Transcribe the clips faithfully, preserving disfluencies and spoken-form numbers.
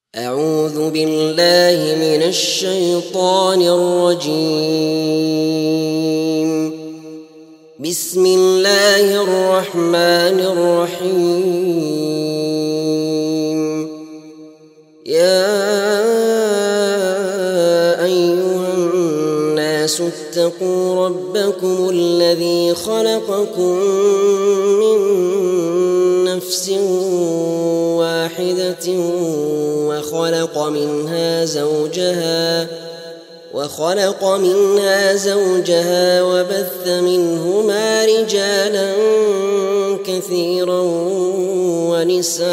أعوذ بالله من الشيطان الرجيم. بسم الله الرحمن الرحيم. يا أيها الناس اتقوا ربكم الذي خلقكم من نفس واحدة وخلق منها زوجها وخلق منها زوجها وبث منهما رجالا كثيرا ونساء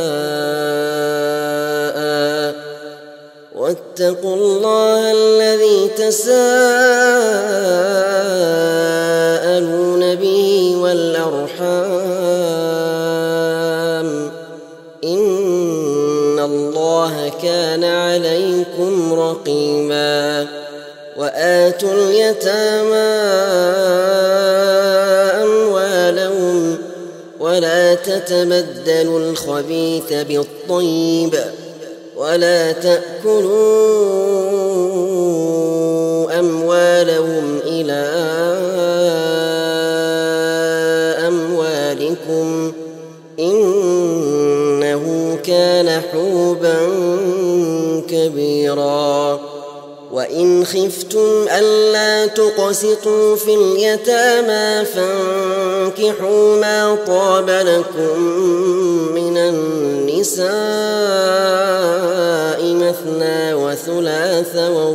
واتقوا الله الذي تساءلون به والأرحام إن الله كان عليكم رقيبا. وآتوا اليتامى أموالهم ولا تتبدلوا الخبيث بالطيب ولا تأكلوا أموالهم إلى أموالكم إنه كان حوبا كبيرا. وإن خفتم ألا تقسطوا في اليتامى فانكحوا ما طاب لكم من النساء مثنى وثلاث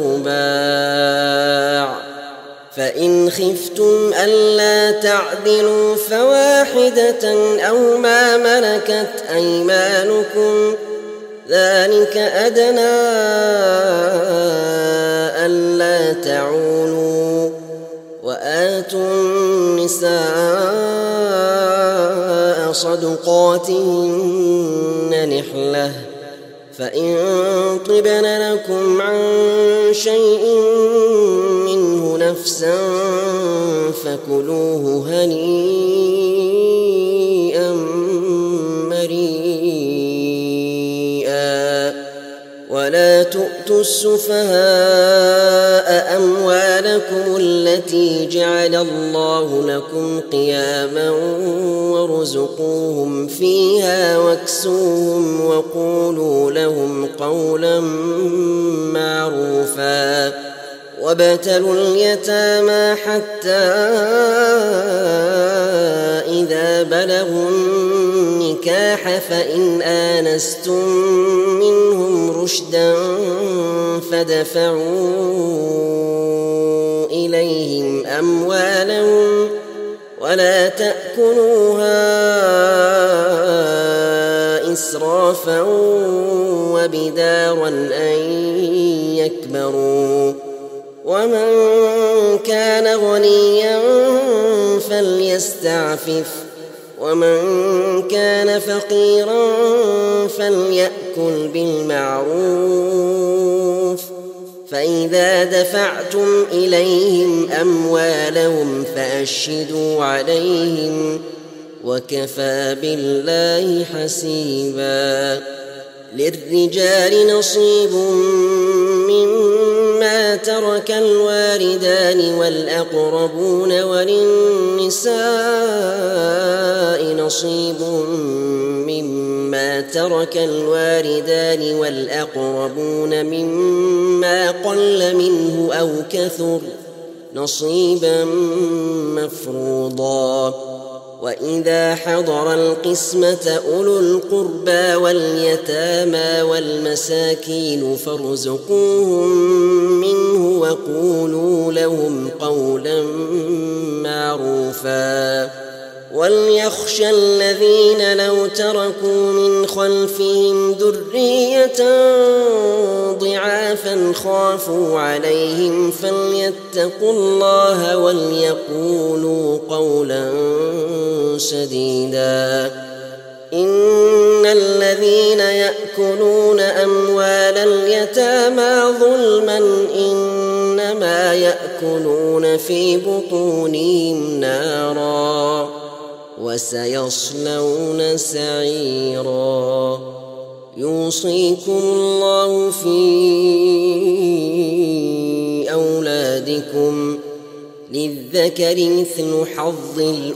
ورباع، فإن خفتم ألا تعدلوا فواحدة أو ما ملكت أيمانكم ذلك أدنى ألا تعولوا. وآتوا النساء صدقاتهن نحلة فإن طبن لكم عن شيء منه نفسا فكلوه هنيئا مريئا. ولا تؤتوا السفهاء أموالكم التي جعل الله لكم قياما وارزقوهم فيها واكسوهم وقولوا لهم قولا معروفا. وابتلوا اليتامى حتى إذا بلغوا النكاح فإن آنستم منهم رشدا فادفعوا إليهم أموالهم ولا تأكلوها إسرافا وبدارا أن يكبروا. ومن كان غنيا فليستعفف ومن كان فقيرا فليأكل بالمعروف. فإذا دفعتم إليهم أموالهم فأشهدوا عليهم وكفى بالله حسيبا. للرجال نصيب مما ترك الوالدان والأقربون وللنساء نصيب مما ترك الوالدان والأقربون مما قل منه أو كثر نصيبا مفروضا. وإذا حضر القسمة أولو القربى واليتامى والمساكين فارزقوهم منه وقولوا لهم قولا معروفا. وليخشى الذين لو تركوا من خلفهم ذرية ضعافا خافوا عليهم فليتقوا الله وليقولوا قولا سديدا. إن الذين يأكلون أموال اليتامى ظلما إنما يأكلون في بطونهم نارا وسيصلون سعيرا يوصيكم الله في أولادكم للذكر مثل حظ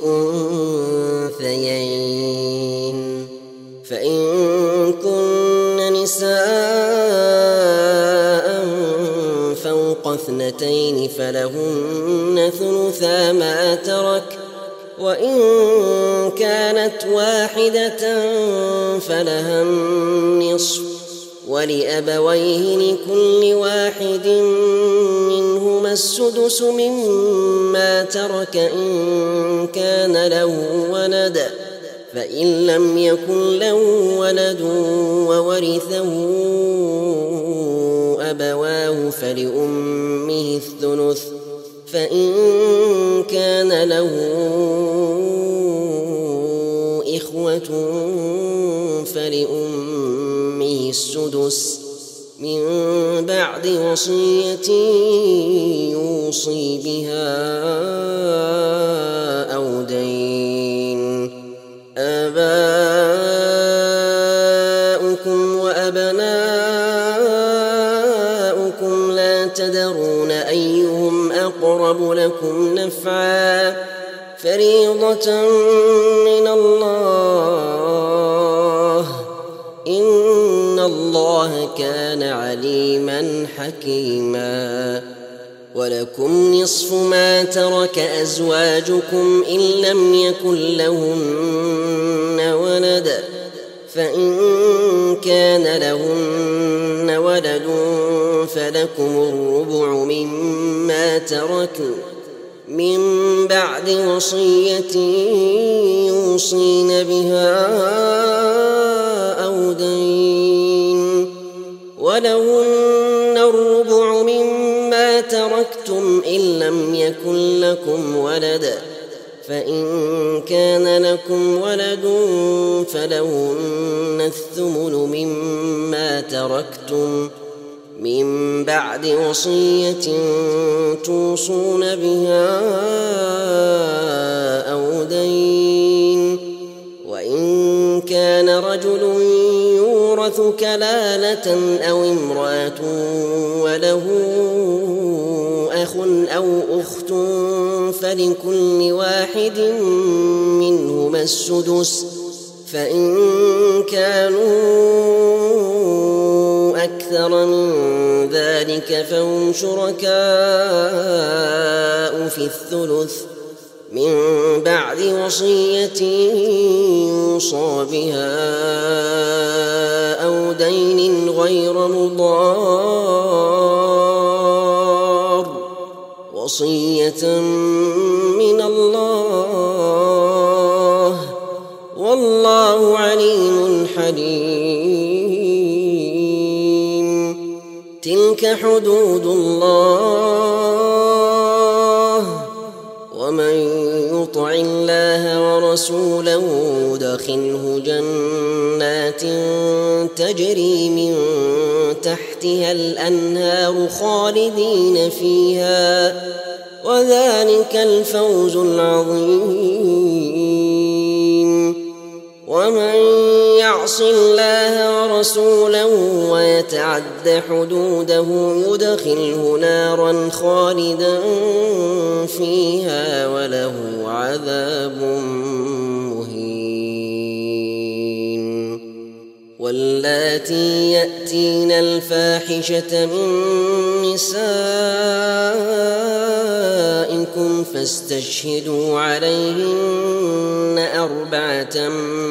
الأنثيين فإن كن نساء فوق اثنتين فلهن ثلثا ما ترك وإن كانت واحدة فلها النصف ولأبويه لكل واحد منهما السدس مما ترك إن كان له ولد فإن لم يكن له ولد وورثه أبواه فلأمه الثلث فإن كان له إخوة فلأمه السدس من بعد وصية يوصي بها أو دين آباؤكم وأبناؤكم لا تدرون أيهم أقرب لكم نفعا فريضة من الله إن الله كان عليما حكيما ولكم نصف ما ترك أزواجكم إن لم يكن لهن ولد فإن كان لهن ولد فلكم الربع مما تركوا من بعد وصية يوصين بها أو دين ولهن الربع مما تركتم إن لم يكن لكم ولد فإن كان لكم ولد فلهن الثمن مما تركتم من بعد وصية توصون بها أو دين وإن كان رجل يورث كلالة أو امرأة وله أخ أو أخت فلكل واحد منهما السدس فإن كانوا أكثر من ذلك فهم شركاء في الثلث من بعد وصية يوصى بها أو دين غير مضار وصية من الله والله عليم حليم تلك حدود الله ومن يطع الله ورسوله يدخله جنات تجري من تحتها الأنهار خالدين فيها وذلك الفوز العظيم ومن يعص الله ورسوله ويتعد حدوده يدخله نارا خالدا فيها وله عذاب مهين واللاتي يأتين الفاحشة من نسائكم فاستشهدوا عليهن أربعة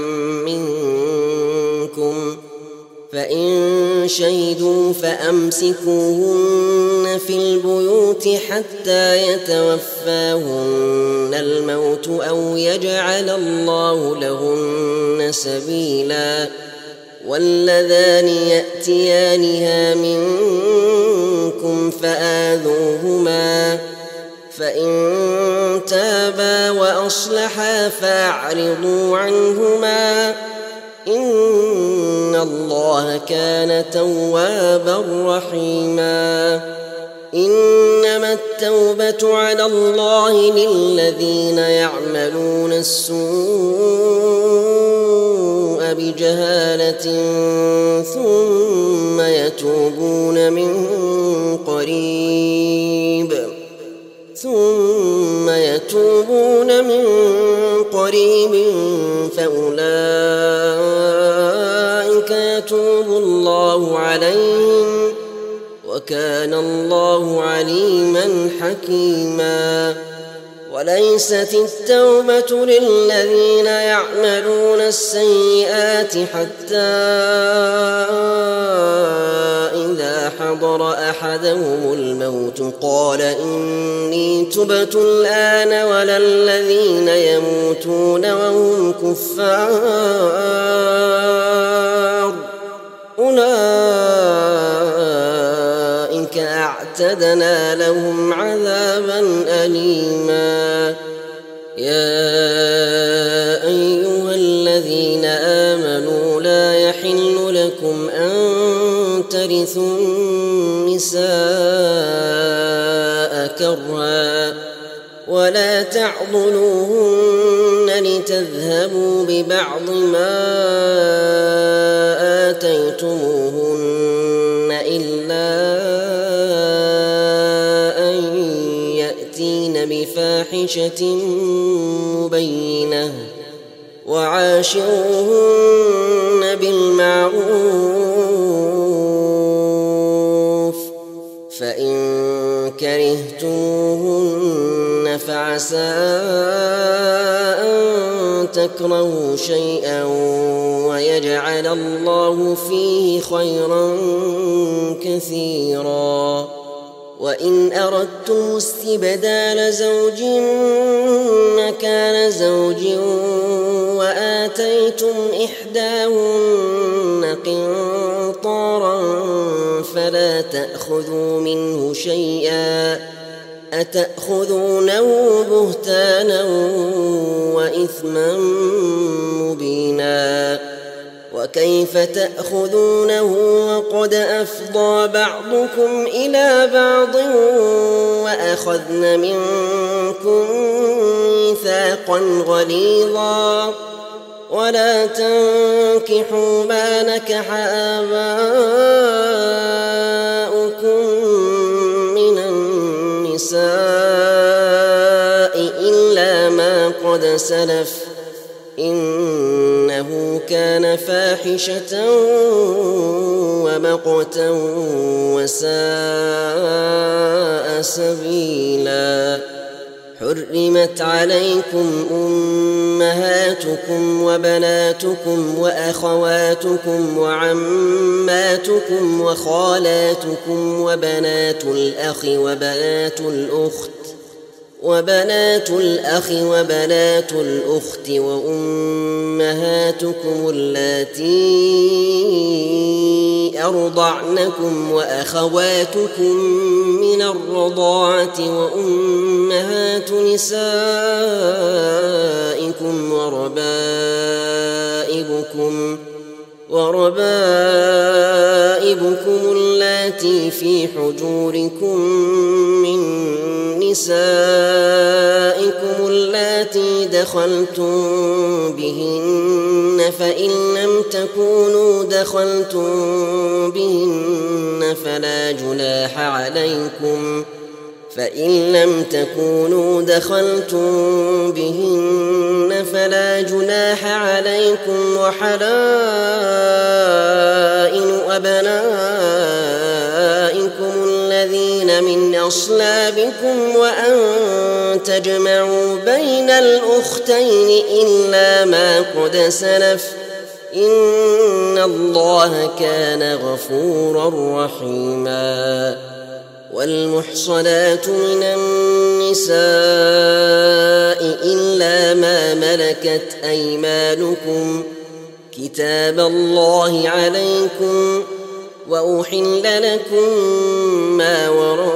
منكم فإن شهدوا فأمسكوهن في البيوت حتى يتوفاهن الموت أو يجعل الله لهن سبيلا واللذان يأتيانها منكم فآذوهما فإن تابا وأصلحا فأعرضوا عنهما إن الله كان توابا رحيما إنما التوبة على الله للذين يعملون السوء بجهالة ثم يتوبون من قريب ثم يتوبون من قريب فأولئك يتوب الله عليهم وكان الله عليما حكيما. وليست التوبة للذين يعملون السيئات حتى إذا حضر أحدهم الموت قال إني تبت الآن ولا الذين يموتون وهم كفار أولئك أعتدنا لهم عذابا أليما. يا أيها الذين آمنوا لا يحل لكم أن ترثوا النساء كرها ولا تعضلوهن لتذهبوا ببعض ما آتيتموهن إلا أن يأتين بفاحشة مبينة وعاشروهن بالمعروف فإن كرهتموهن فعسى أن تكرهوا شيئا ويجعل الله فيه خيرا كثيرا. وإن أردتم استبدال زوج مكان زوج وآتيتم إحداهن قنطارا فلا تأخذوا منه شيئا أتأخذونه بهتانا وإثما مبينا. وكيف تأخذونه وقد أفضى بعضكم إلى بعض وأخذن منكم ميثاقا غليظا. ولا تنكحوا ما نكح آباؤكم من النساء إلا ما قد سلف إنه كان فاحشة ومقتا وساء سبيلا. حرمت عليكم أمهاتكم وبناتكم وأخواتكم وعماتكم وخالاتكم وبنات الأخ وبنات الأخت وبنات الأخ وبنات الأخت وأمهاتكم اللاتي أرضعنكم وأخواتكم من الرضاعة وأمهات نسائكم وربائبكم وربائبكم اللاتي في حجوركم من نسائكم اللاتي دخلتم بهن فإن لم تكونوا دخلتم بهن فلا جناح عليكم فإن لم تكونوا دخلتم بهن فلا جناح عليكم وحلائل أبنائكم الذين من أصلابكم وأن تجمعوا بين الأختين إلا ما قد سلف إن الله كان غفورا رحيما. والمحصنات من النساء إلا ما ملكت أيمانكم كتاب الله عليكم وأحل لكم ما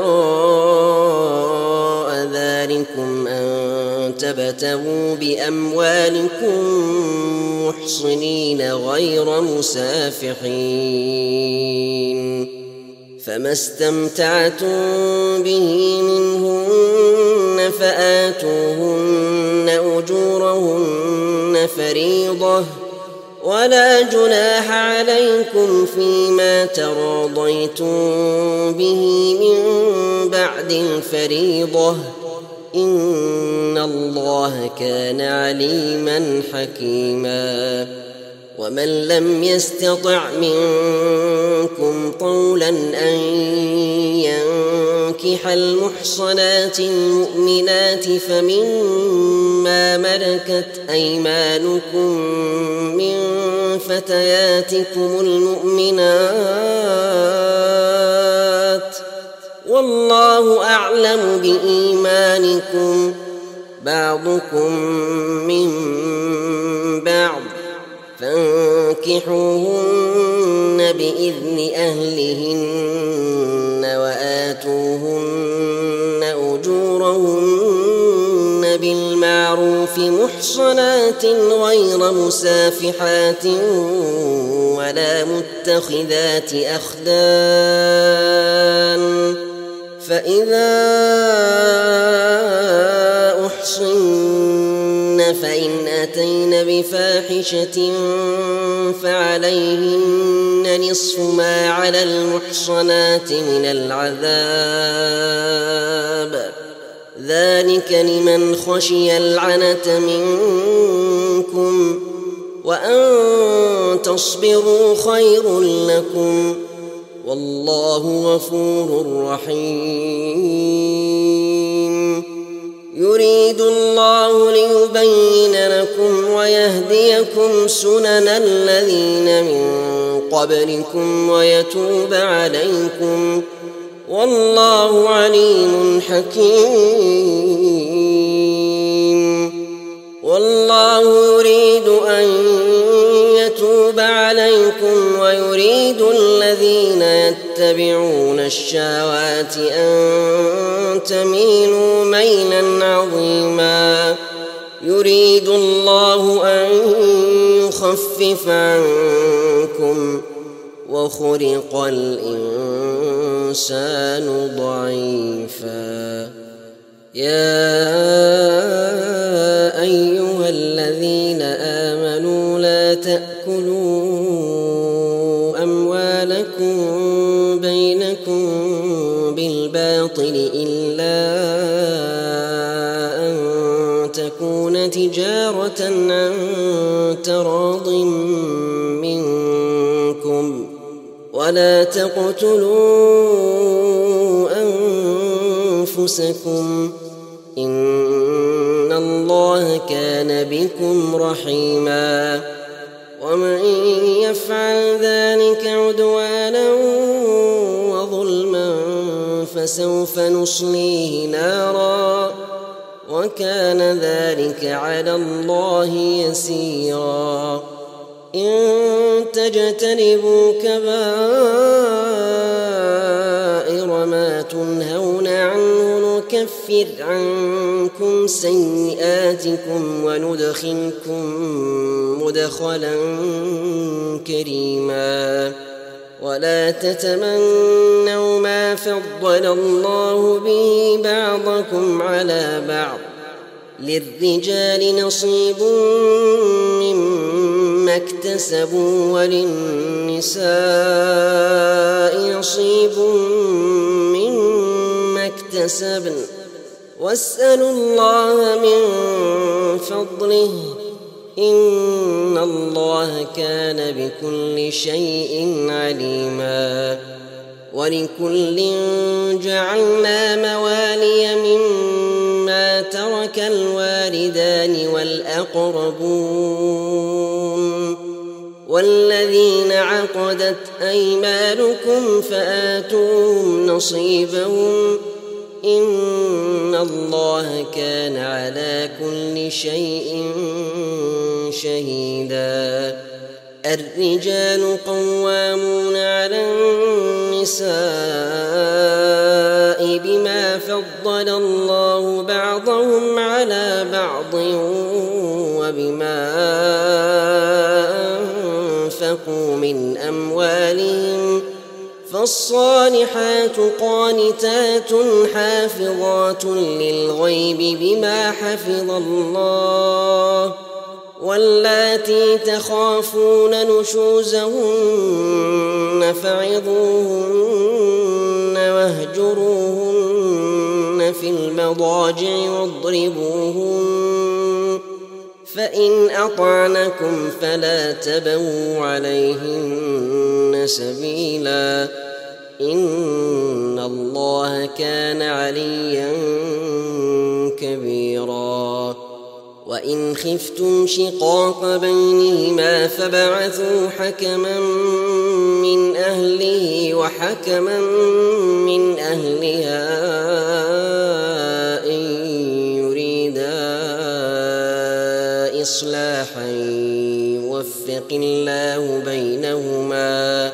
وراء ذلكم أن تبتغوا بأموالكم محصنين غير مسافحين فما استمتعتم به منهن فآتوهن أجورهن فريضة ولا جناح عليكم فيما تراضيتم به من بعد الفريضة إن الله كان عليما حكيما. ومن لم يستطع منكم طولا أن ينكح المحصنات المؤمنات فمما ملكت أيمانكم من فتياتكم المؤمنات والله أعلم بإيمانكم بعضكم من بعض فانكحوهن بإذن أهلهن وآتوهن أجورهن بالمعروف محصنات غير مسافحات ولا متخذات أخدان فإذا أحصن فإن أتين بفاحشة فعليهن نصف ما على المحصنات من العذاب ذلك لمن خشي العنة منكم وأن تصبروا خير لكم والله غفور رحيم. يريد الله ليبين لكم ويهديكم سنن الذين من قبلكم ويتوب عليكم والله عليم حكيم. والله يريد أن يتوب عليكم ويريد الذين يتبعون الشهوات أن تميلوا ميلا عظيما. يريد الله أن يخفف عنكم وخلق الإنسان ضعيفا. يا أيها الذين آمنوا لا تأكلوا أموالكم بينكم بالباطل إلا أن تكون تجارة عن تراض منكم ولا تقتلوا أنفسكم إن الله كان بكم رحيما. ومن يفعل ذلك عدوانا وظلما فسوف نصليه نارا وكان ذلك على الله يسيرا. إن تجتنبوا كبائر ما تنهون عنه نكفر عنكم سيئاتكم وندخلكم مدخلا كريما. ولا تتمنوا ما فضل الله به بعضكم على بعض للرجال نصيب مما اكتسبوا وللنساء نصيب مما اكتسبن واسألوا الله من فضله إن الله كان بكل شيء عليما. ولكل جعلنا موالي مما ترك الوالدان والأقربون والذين عقدت أيمانكم فآتوهم نصيبهم إن الله كان على كل شيء شهيدا. الرجال قوامون على النساء بما فضل الله بعضهم على بعض وبما أنفقوا من أموالهم فالصالحات قانتات حافظات للغيب بما حفظ الله واللاتي تخافون نشوزهن فعظوهن واهجروهن في المضاجع واضربوهن فإن أطعنكم فلا تبغوا عليهن سبيلا إن الله كان عليا كبيرا وإن خفتم شقاق بينهما فبعثوا حكما من أهله وحكما من أهلها إن يريدا إصلاحا يوفق الله بينهما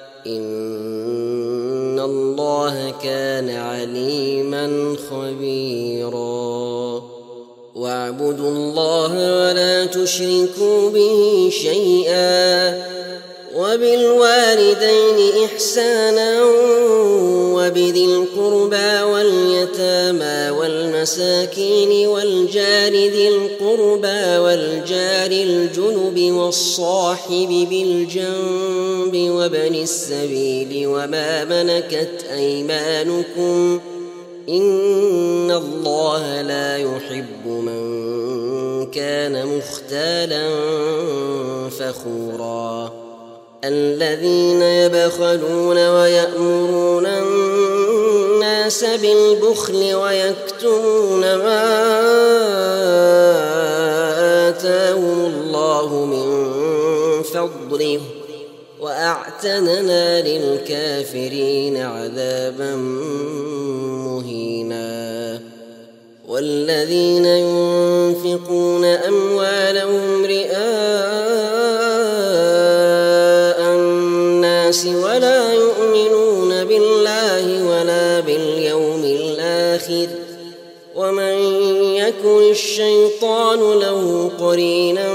إن الله كان عليما خبيرا واعبدوا الله ولا تشركوا به شيئا وبالوالدين إحسانا وبذي القربى واليتامى والمساكين والجار ذي القربى والجار الجنب والصاحب بالجنب وابن السبيل وما ملكت أيمانكم إن الله لا يحب من كان مختالا فخورا الذين يبخلون ويأمرون الناس بالبخل ويكتمون ما آتاهم الله من فضله وأعتدنا للكافرين عذابا مهينا والذين ينفقون أموالهم رئاء الناس ولا يؤمنون بالله ولا باليوم الآخر ومن يكن الشيطان له قرينا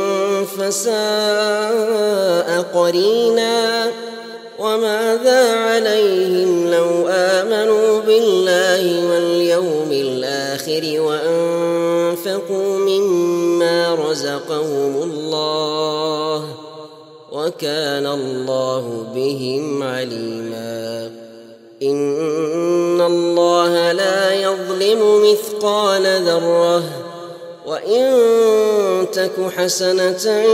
فساء قرينا وماذا عليهم لو آمنوا بالله واليوم الآخر وأنفقوا مما رزقهم الله وكان الله بهم عليما إن الله لا يظلم مثقال ذرة وإن تك حسنة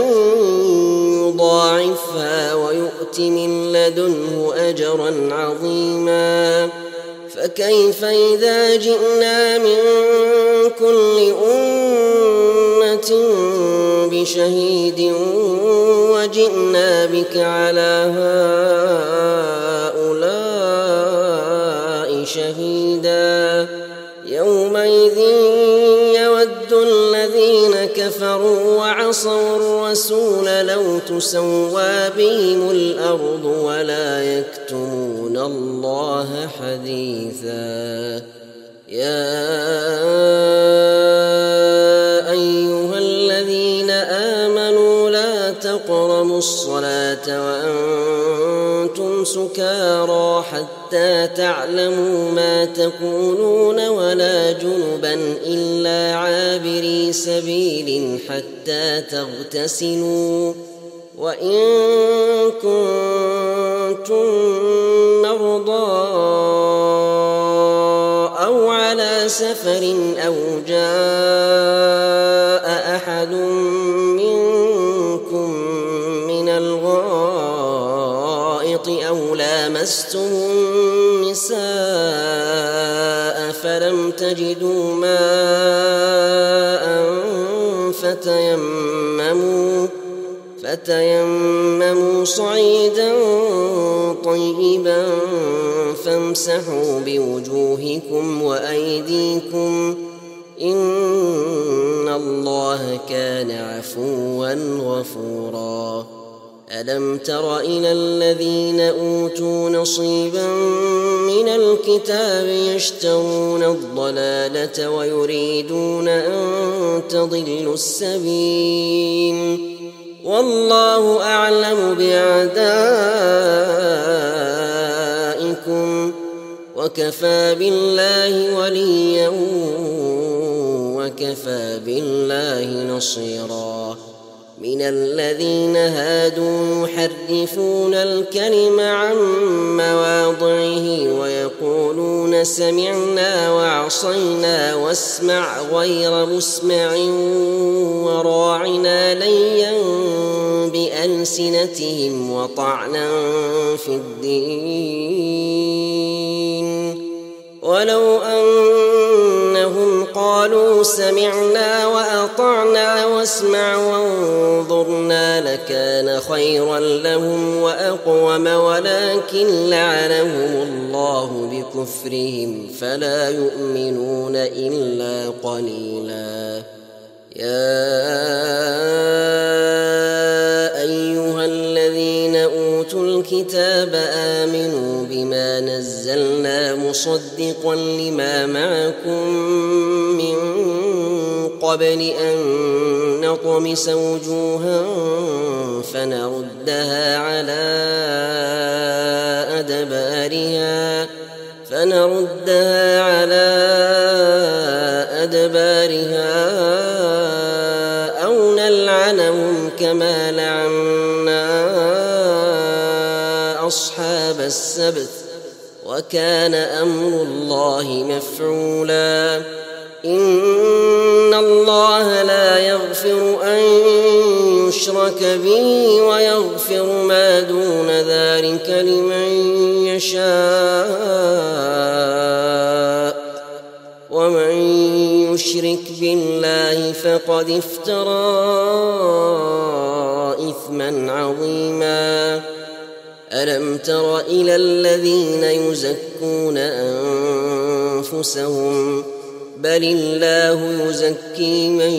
يضاعفها ويؤت من لدنه أجرا عظيما فكيف إذا جئنا من كل أمة بشهيد وجئنا بك على هؤلاء شهيدا يومئذ يود الذين كفروا وعصوا الرسول لو تسوى بهم الأرض ولا يكتمون الله حديثا يا أيها الذين آمنوا لا تقربوا الصلاة وأنتم سكارى حتى تعلموا ما تقولون ولا جنبا إلا عابري سبيل حتى تغتسلوا وإن كنتم مرضى أو على سفر أو جاء أحد منكم من الغائط أو لامستم النساء فلم تجدوا ماء فتيمموا فتيمموا صعيدا طيبا فامسحوا بوجوهكم وأيديكم إن الله كان عفوا غفورا ألم تر إلى الذين أوتوا نصيبا من الكتاب يشترون الضلالة ويريدون أن تضلوا السبيل والله أعلم بأعدائكم وكفى بالله وليا وكفى بالله نصيرا. من الذين هادوا يحرفون الكلم عن مواضعه ويقولون سمعنا وعصينا واسمع غير مسمع وراعنا ليا بألسنتهم وطعنا في الدين. ولو أنهم قالوا سمعنا وأطعنا واسمع وانظرنا لكان خيرا لهم وأقوم، ولكن لعنهم الله بكفرهم فلا يؤمنون إلا قليلا. يا أيها الذين أوتوا الكتاب آمنوا بما نزلنا مصدقا لما معكم من قبل أن نطمس وجوها فنردها على أدبارها فنردها على أدبارها أو نلعنهم كما لعنا أصحاب السبت وكان أمر الله مفعولا. إن الله لا يغفر أن يشرك به ويغفر ما دون ذلك لمن يشاء، ومن يشرك بالله فقد افترى إثما عظيما. ألم تر إلى الذين يزكون أنفسهم بل الله يزكي من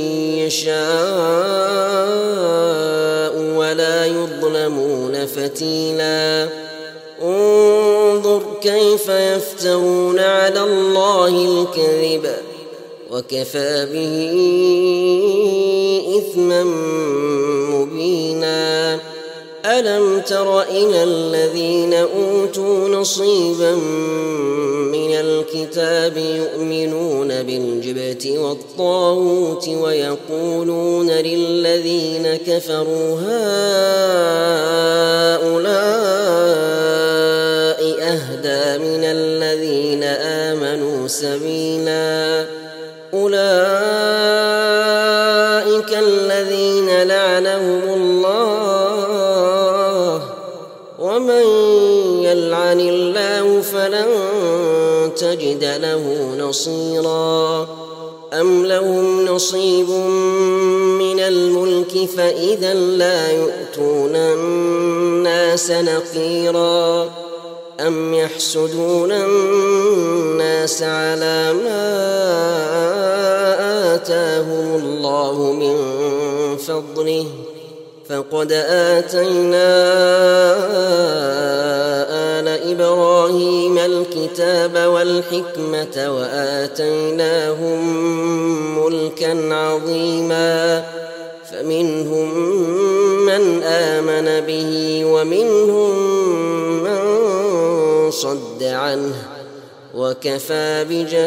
يشاء ولا يظلمون فتيلا. انظر كيف يفترون على الله الكذب وكفى به إثما مبينا. ألم تر إلى الذين أوتوا نصيبا من الكتاب يؤمنون بالجبت والطاغوت ويقولون للذين كفروا هؤلاء أهدى من الذين آمنوا سبيلا. أولئك الذين لعنهم الله ومن يلعن الله فلن تجد له نصيرا. أم لهم نصيب من الملك فإذا لا يؤتون الناس نقيرا. أم يحسدون الناس على ما آتاهم الله من فضله فقد آتينا آل إبراهيم الكتاب والحكمة وآتيناهم ملكا عظيما. فمنهم من آمن به ومنهم من صد عنه وكفى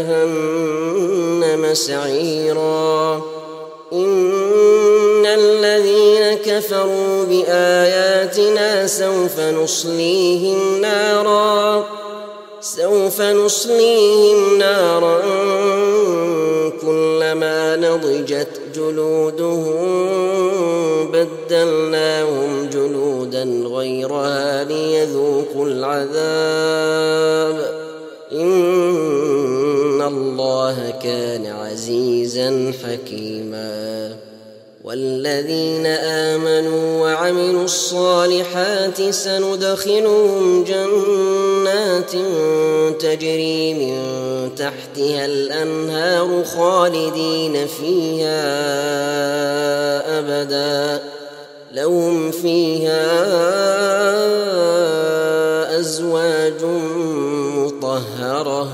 بجهنم سعيرا. إن الذين كفروا بآياتنا سوف نصليهم نارا سوف نصليهم نارا كلما نضجت جلودهم بدلناهم جلودا غيرها ليذوقوا العذاب. إن الله كان عزيزا حكيما. والذين آمنوا وعملوا الصالحات سندخلهم جنات تجري من تحتها الأنهار خالدين فيها أبدا لهم فيها أزواج مطهرة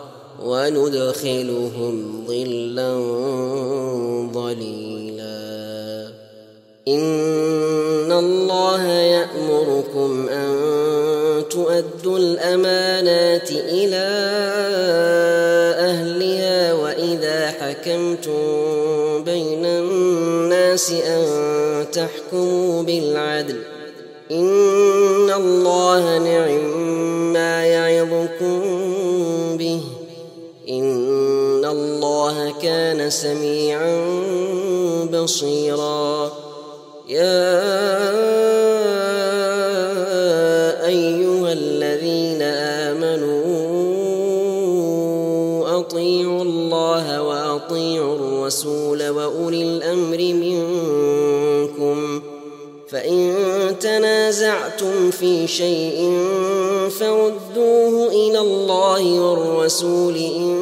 وندخلهم ظلا ظليلا. إن الله يأمركم أن تؤدوا الأمانات إلى أهلها وإذا حكمتم بين الناس أن تحكموا بالعدل إن الله نعم-ما يعظكم به إن الله كان سميعا بصيرا. يا أيها الذين آمنوا أطيعوا الله وأطيعوا الرسول وأولي الأمر منكم فإن تنازعتم في شيء فردوه إلى الله والرسول إن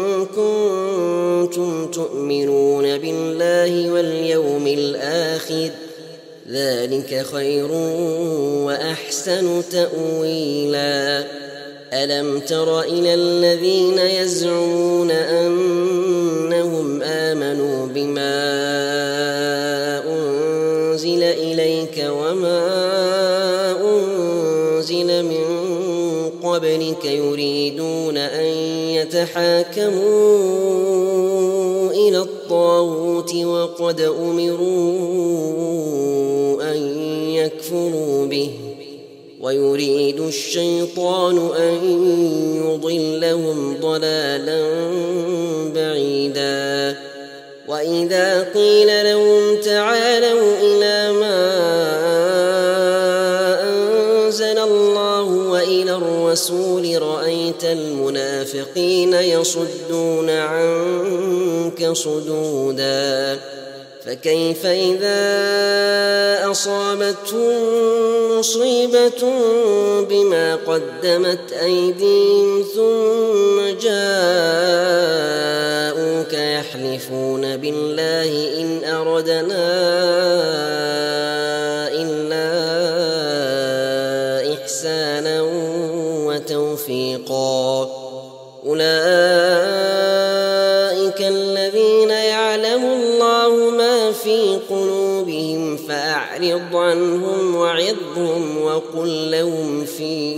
كنتم تؤمنون بالله واليوم الآخر ذلك خير وأحسن تأويلا. ألم تر إلى الذين يزعمون أنهم آمنوا بما أنزل إليك وما أنزل من قبلك يريدون أن يتحاكموا إلى الطاغوت وقد أمروا أن يكفروا به ويريد الشيطان أن يضلهم ضلالا بعيدا. وإذا قيل لهم تعالوا إلى ما أنزل الله وإلى الرسول رأيت المنافقين يصدون عنك صدودا. فكيف إذا أصابتهم مصيبة بما قدمت أيديهم ثم جاءوك يحلفون بالله إن أردنا إلا إحسانا وتوفيقا. أولئك الذين يعلم الله ما في قلوبهم فأعرض عنهم وعظهم وقل لهم في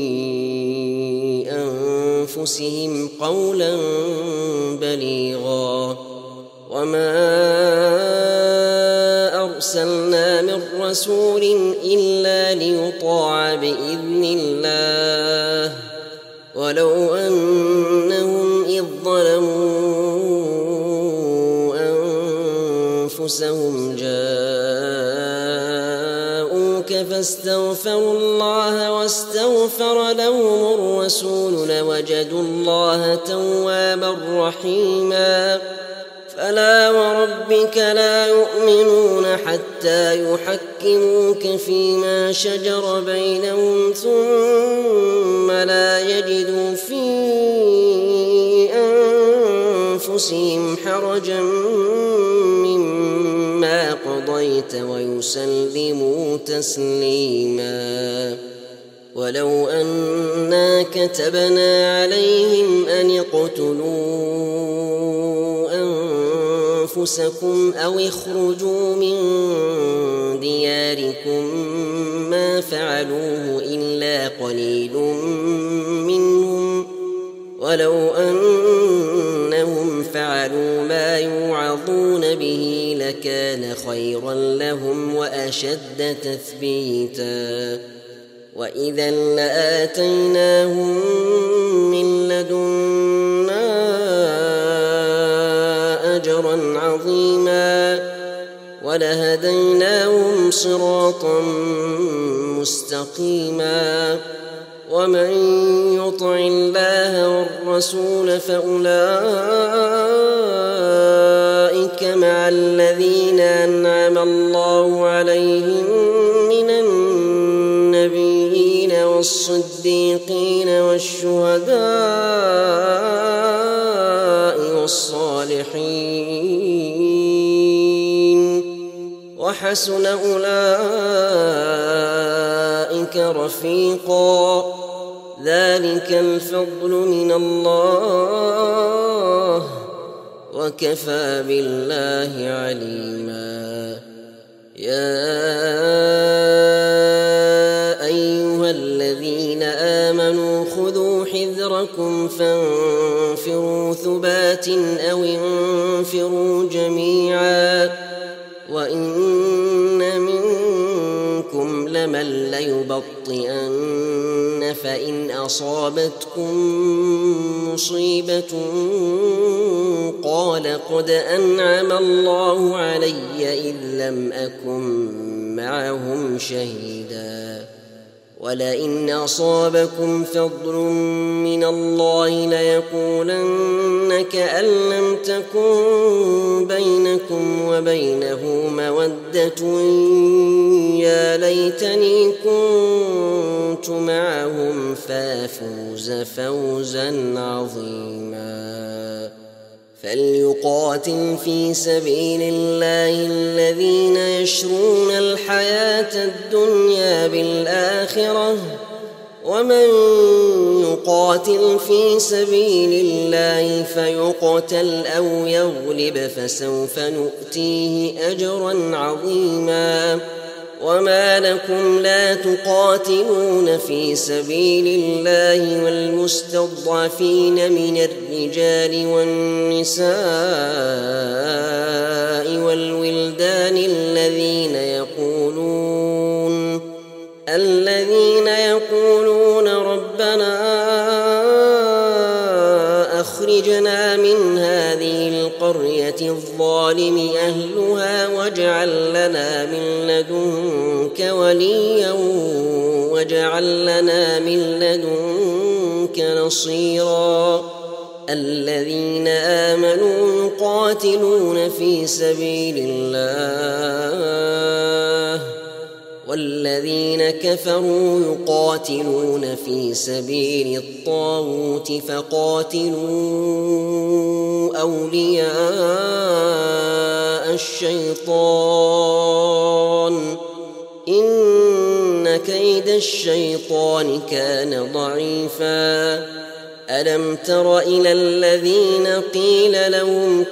أنفسهم قولا بليغا. وما أرسلنا من رسول إلا ليطاع بإذن الله ولو أنهم إذ ظلموا أنفسهم جاءوك فاستغفروا الله واستغفر لهم الرسول لوجدوا الله توابا رحيما. فلا وربك لا يؤمنون حتى يحكموك فيما شجر بينهم ثم لا يجدوا في أنفسهم حرجا مما قضيت ويسلموا تسليما. ولو أنا كتبنا عليهم أن اقتلوا أنفسكم أو اخرجوا من دياركم ما فعلوه إلا قليل منهم ولو أنهم فعلوا ما يوعظون به لكان خيرا لهم وأشد تثبيتا. وإذا لآتيناهم من لدنا أجرا عظيما ولهديناهم صراطا مستقيما. ومن يطع الله والرسول فأولئك مع الذين أنعم الله عليهم من النبيين والصديقين والشهداء والصالحين وحسن أولئك رفيقا. ذلك الفضل من الله وكفى بالله عليما. يا أيها الذين الذين آمنوا خذوا حذركم فانفروا ثبات أو انفروا جميعا وإن منكم لمن ليبطئن فإن أصابتكم مصيبة قال قد أنعم الله علي إذ لم أكن معهم شهيدا ولئن أصابكم فضل من الله ليقولن كأن لم تكن بينكم وبينه مودة يا ليتني كنت معهم فافوز فوزا عظيما فليقاتل في سبيل الله الذين يشرون الحياة الدنيا بالآخرة ومن يقاتل في سبيل الله فيقتل أو يغلب فسوف نؤتيه أجرا عظيما وما لكم لا تقاتلون في سبيل الله والمستضعفين من الرجال والنساء والولدان الذين يقولون الذين يقولون ربنا أخرجنا من هذه القرية الظالم أهلها واجعل لنا من لدنك وليا واجعل لنا من لدنك نصيرا الذين آمنوا يقاتلون في سبيل الله والذين كفروا يقاتلون في سبيل الطاغوت فقاتلوا أولياء الشيطان إن كيد الشيطان كان ضعيفا ألم تر إلى الذين قيل لهم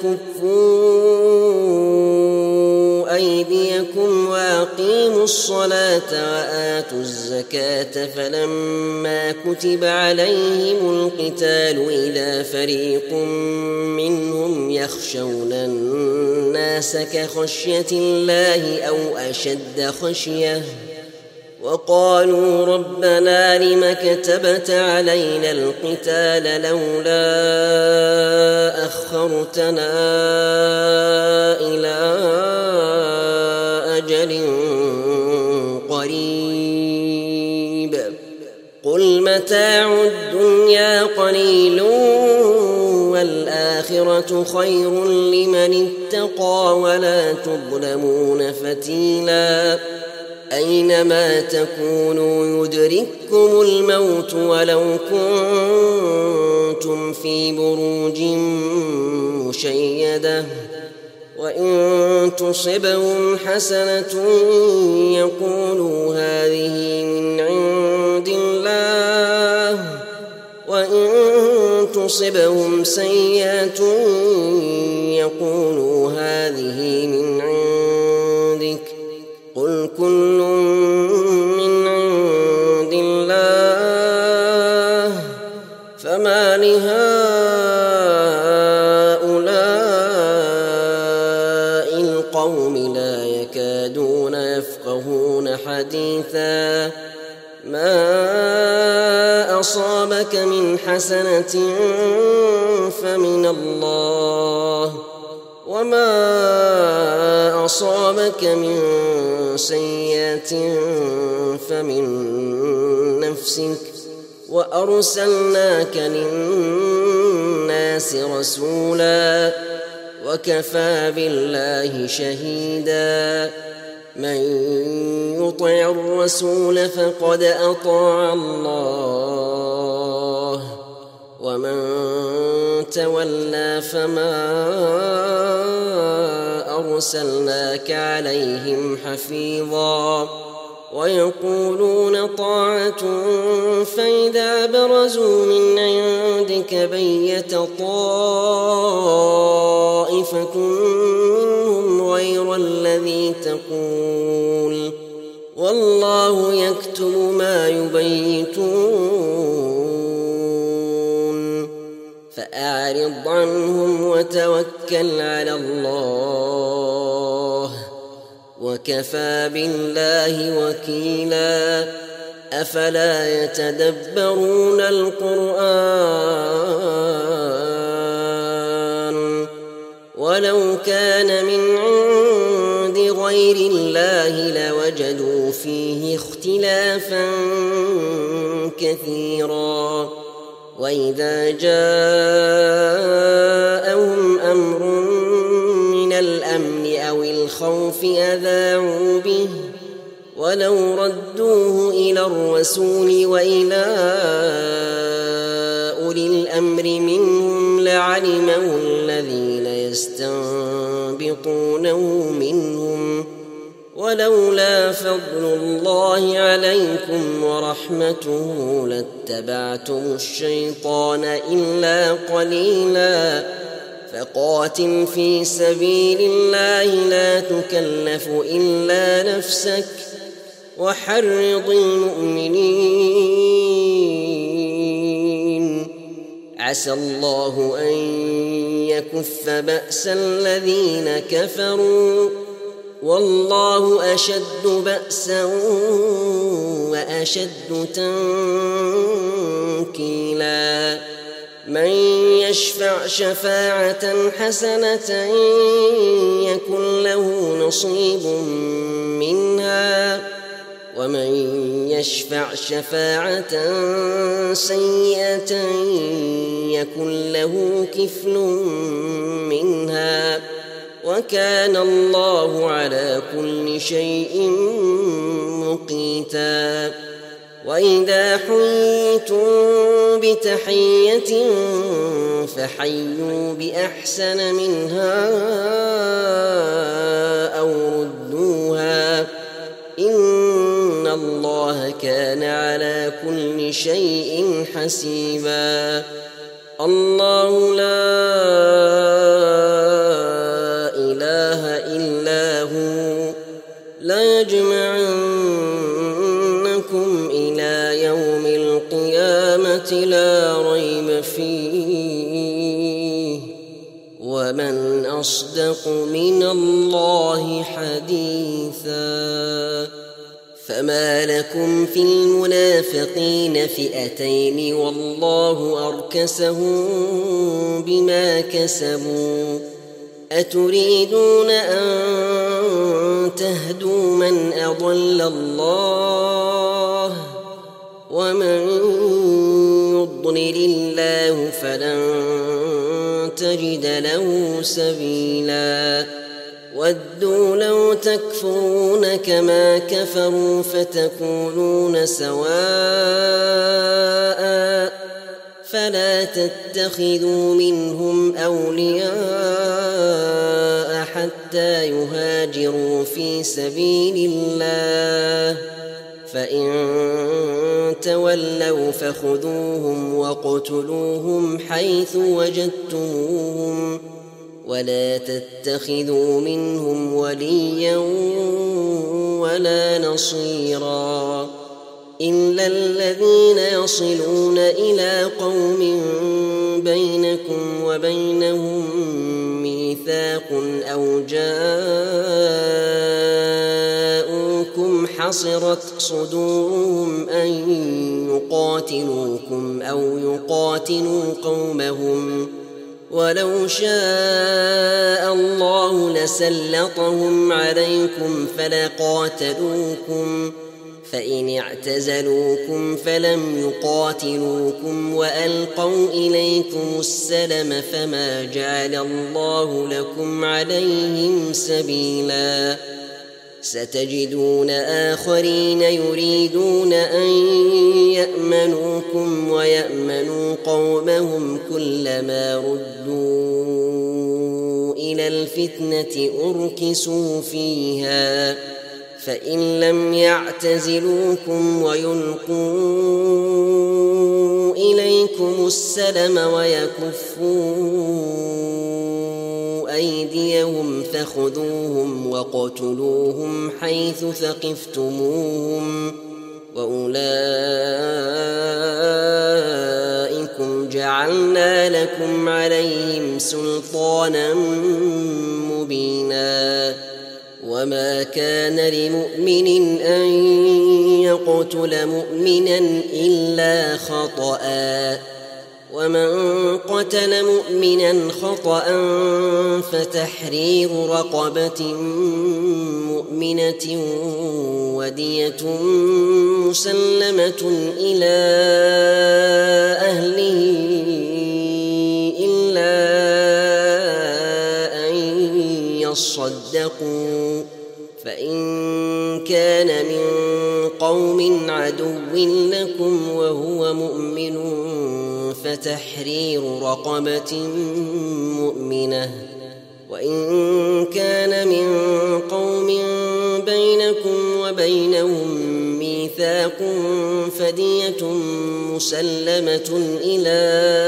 كفوا أيديكم وأقيموا الصلاة وآتوا الزكاة فلما كتب عليهم القتال إذا فريق منهم يخشون الناس كخشية الله أو أشد خشية وقالوا ربنا لم كتبت علينا القتال لولا أخرتنا إلى أجل قريب قل متاع الدنيا قليل والآخرة خير لمن اتقى ولا تظلمون فتيلا أينما تكونوا يدرككم الموت ولو كنتم في بروج مشيدة وإن تصبهم حسنة يقولوا هذه من عند الله وإن تصبهم سيئة يقولوا هذه من عندك قل كل من عند الله فما لهؤلاء القوم لا يكادون يفقهون حديثا ما أصابك من حسنة فمن الله وما أصابك من سيئة فمن نفسك وأرسلناك للناس رسولا وكفى بالله شهيدا من يطع الرسول فقد أطاع الله ومن تولى فما أرسلناك عليهم حفيظا ويقولون طاعة فإذا برزوا من عندك بيت طائفة منهم غير الذي تقول والله يكتب ما يبيتون فأعرض عنهم وتوكل على الله وكفى بالله وكيلا أفلا يتدبرون القرآن ولو كان من عند غير الله لوجدوا فيه اختلافا كثيرا وإذا جاءهم أمر من الأمن أو الخوف أذاعوا به ولو ردوه إلى الرسول وإلى أولي الأمر منهم لعلمه الذين يستنبطونه منهم ولولا فضل الله عليكم ورحمته لاتبعتم الشيطان إلا قليلا فقاتل في سبيل الله لا تكلف إلا نفسك وحرض المؤمنين عسى الله أن يكف بأس الذين كفروا والله أشد بأسا وأشد تنكيلا من يشفع شفاعة حسنة يكن له نصيب منها ومن يشفع شفاعة سيئة يكن له كفل منها وكان الله على كل شيء مقيتا وإذا حييتم بتحية فحيوا بأحسن منها أو ردوها إن الله كان على كل شيء حسيبا الله لا إله إلا هو لا يجمعنكم إلى يوم القيامة لا ريب فيه ومن أصدق من الله حديثا فما لكم في المنافقين فئتين والله أركسهم بما كسبوا أتريدون أن تهدوا من أضل الله ومن يضلل الله فلن تجد له سبيلا ودوا لو تكفرون كما كفروا فتكونون سواء فلا تتخذوا منهم أولياء حتى يهاجروا في سبيل الله فإن تولوا فخذوهم واقتلوهم حيث وجدتموهم ولا تتخذوا منهم وليا ولا نصيرا إلا الذين يصلون إلى قوم بينكم وبينهم ميثاق أو جاءوكم حصرت صدورهم أن يقاتلوكم أو يقاتلوا قومهم ولو شاء الله لسلطهم عليكم فلقاتلوكم فإن اعتزلوكم فلم يقاتلوكم وألقوا إليكم السلم فما جعل الله لكم عليهم سبيلا ستجدون آخرين يريدون أن يأمنوكم ويأمنوا قومهم كلما ردوا إلى الفتنة أركسوا فيها فإن لم يعتزلوكم ويلقوا إليكم السلم ويكفوا أيديهم فخذوهم وقتلوهم حيث ثقفتموهم وأولئكم جعلنا لكم عليهم سلطانا مبينا وما كان لمؤمن أن يقتل مؤمنا إلا خطأ ومن قتل مؤمنا خطأ فتحرير رقبة مؤمنة ودية مسلمة إلى أهله إلا أن يصدقوا فإن كان من قوم عدو لكم وهو مؤمن فتحرير رقبة مؤمنة وإن كان من قوم بينكم وبينهم ميثاق فدية مسلمة إلى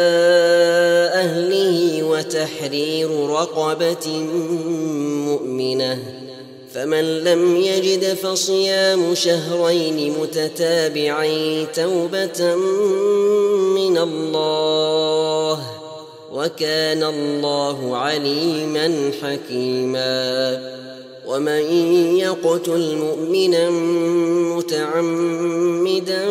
أهله وتحرير رقبة مؤمنة فمن لم يجد فصيام شهرين متتابعين توبة من الله وكان الله عليما حكيما ومن يقتل مؤمنا متعمدا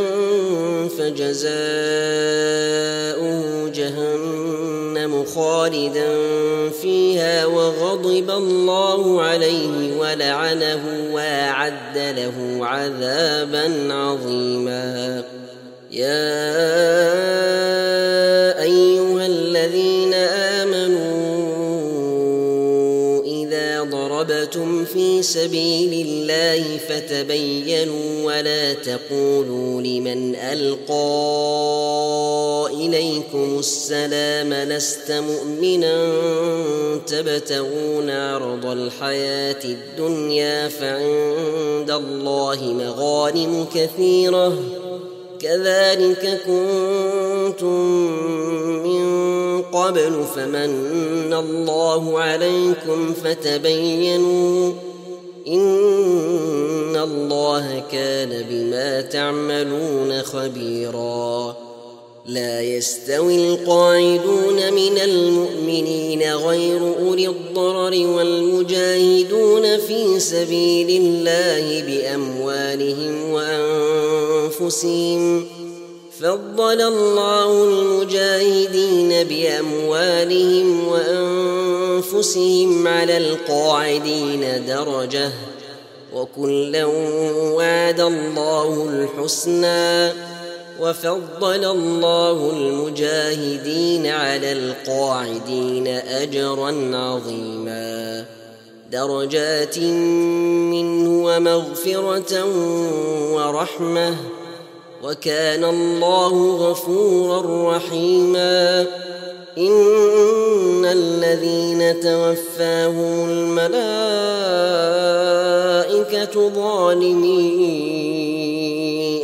فجزاؤه جهنم خالدا فيها وغضب الله عليه ولعنه وأعد له عذابا عظيما يا أيها الذين آمنوا إذا ضربتم في سبيل الله فتبينوا ولا تقولوا لمن ألقى إليكم السلام لست مؤمنا تبتغون عرض الحياة الدنيا فعند الله مغانم كثيرة كذلك كنتم من قبل فمن الله عليكم فتبينوا إن الله كان بما تعملون خبيرا لا يستوي القاعدون من المؤمنين غير أولي الضرر والمجاهدون في سبيل الله بأموالهم وأنفسهم فضل الله المجاهدين بأموالهم وأنفسهم على القاعدين درجة وكلا وعد الله الحسنى وفضل الله المجاهدين على القاعدين أجرا عظيما درجات منه ومغفرة ورحمة وكان الله غفورا رحيما إن الذين توفاهم الملائكة ظالمي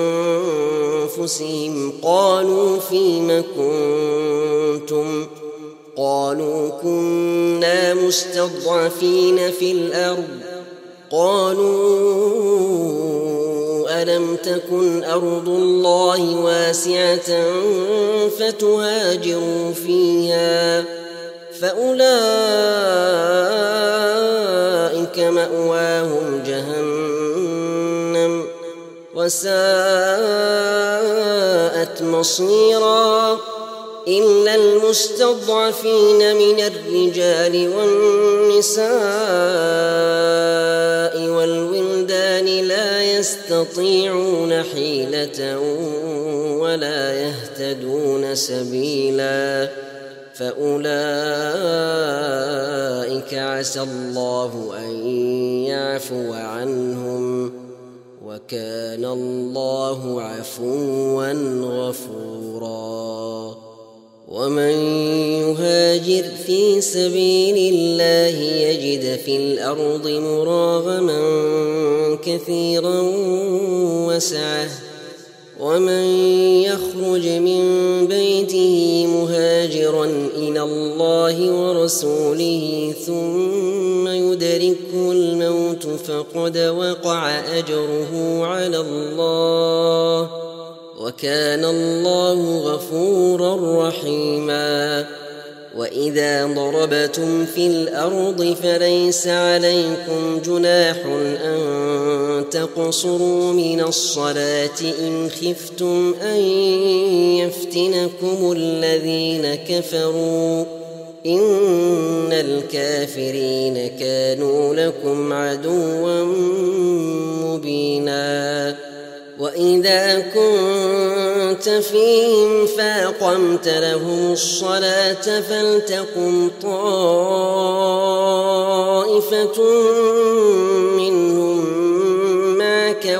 أنفسهم قالوا فيم كنتم قالوا كنا مستضعفين في الأرض قالوا ألم تكن أرض الله واسعة فتهاجروا فيها فأولئك مأواهم جهنم وساءت مصيرا إلا المستضعفين من الرجال والنساء والولدان لا يستطيعون حيلة ولا يهتدون سبيلا فأولئك عسى الله أن يعفو عنهم وكان الله عفوا غفورا ومن يهاجر في سبيل الله يجد في الأرض مراغما كثيرا وسعة ومن يخرج من بيته مهاجرا إلى الله الله ورسوله ثم يدركه الموت فقد وقع أجره على الله وكان الله غفورا رحيما. وإذا ضربتم في الأرض فليس عليكم جناح أن تقصروا من الصلاة إن خفتم أن يفتنكم الذين كفروا إن الكافرين كانوا لكم عدوا مبينا. وإذا كنت فيهم فأقمت لهم الصلاة فلتقم طائفة منهم معك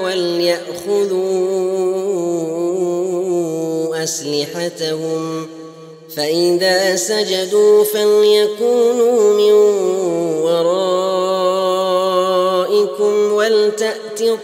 وليأخذوا أسلحتهم فإذا سجدوا فليكونوا من ورائكم ولتأت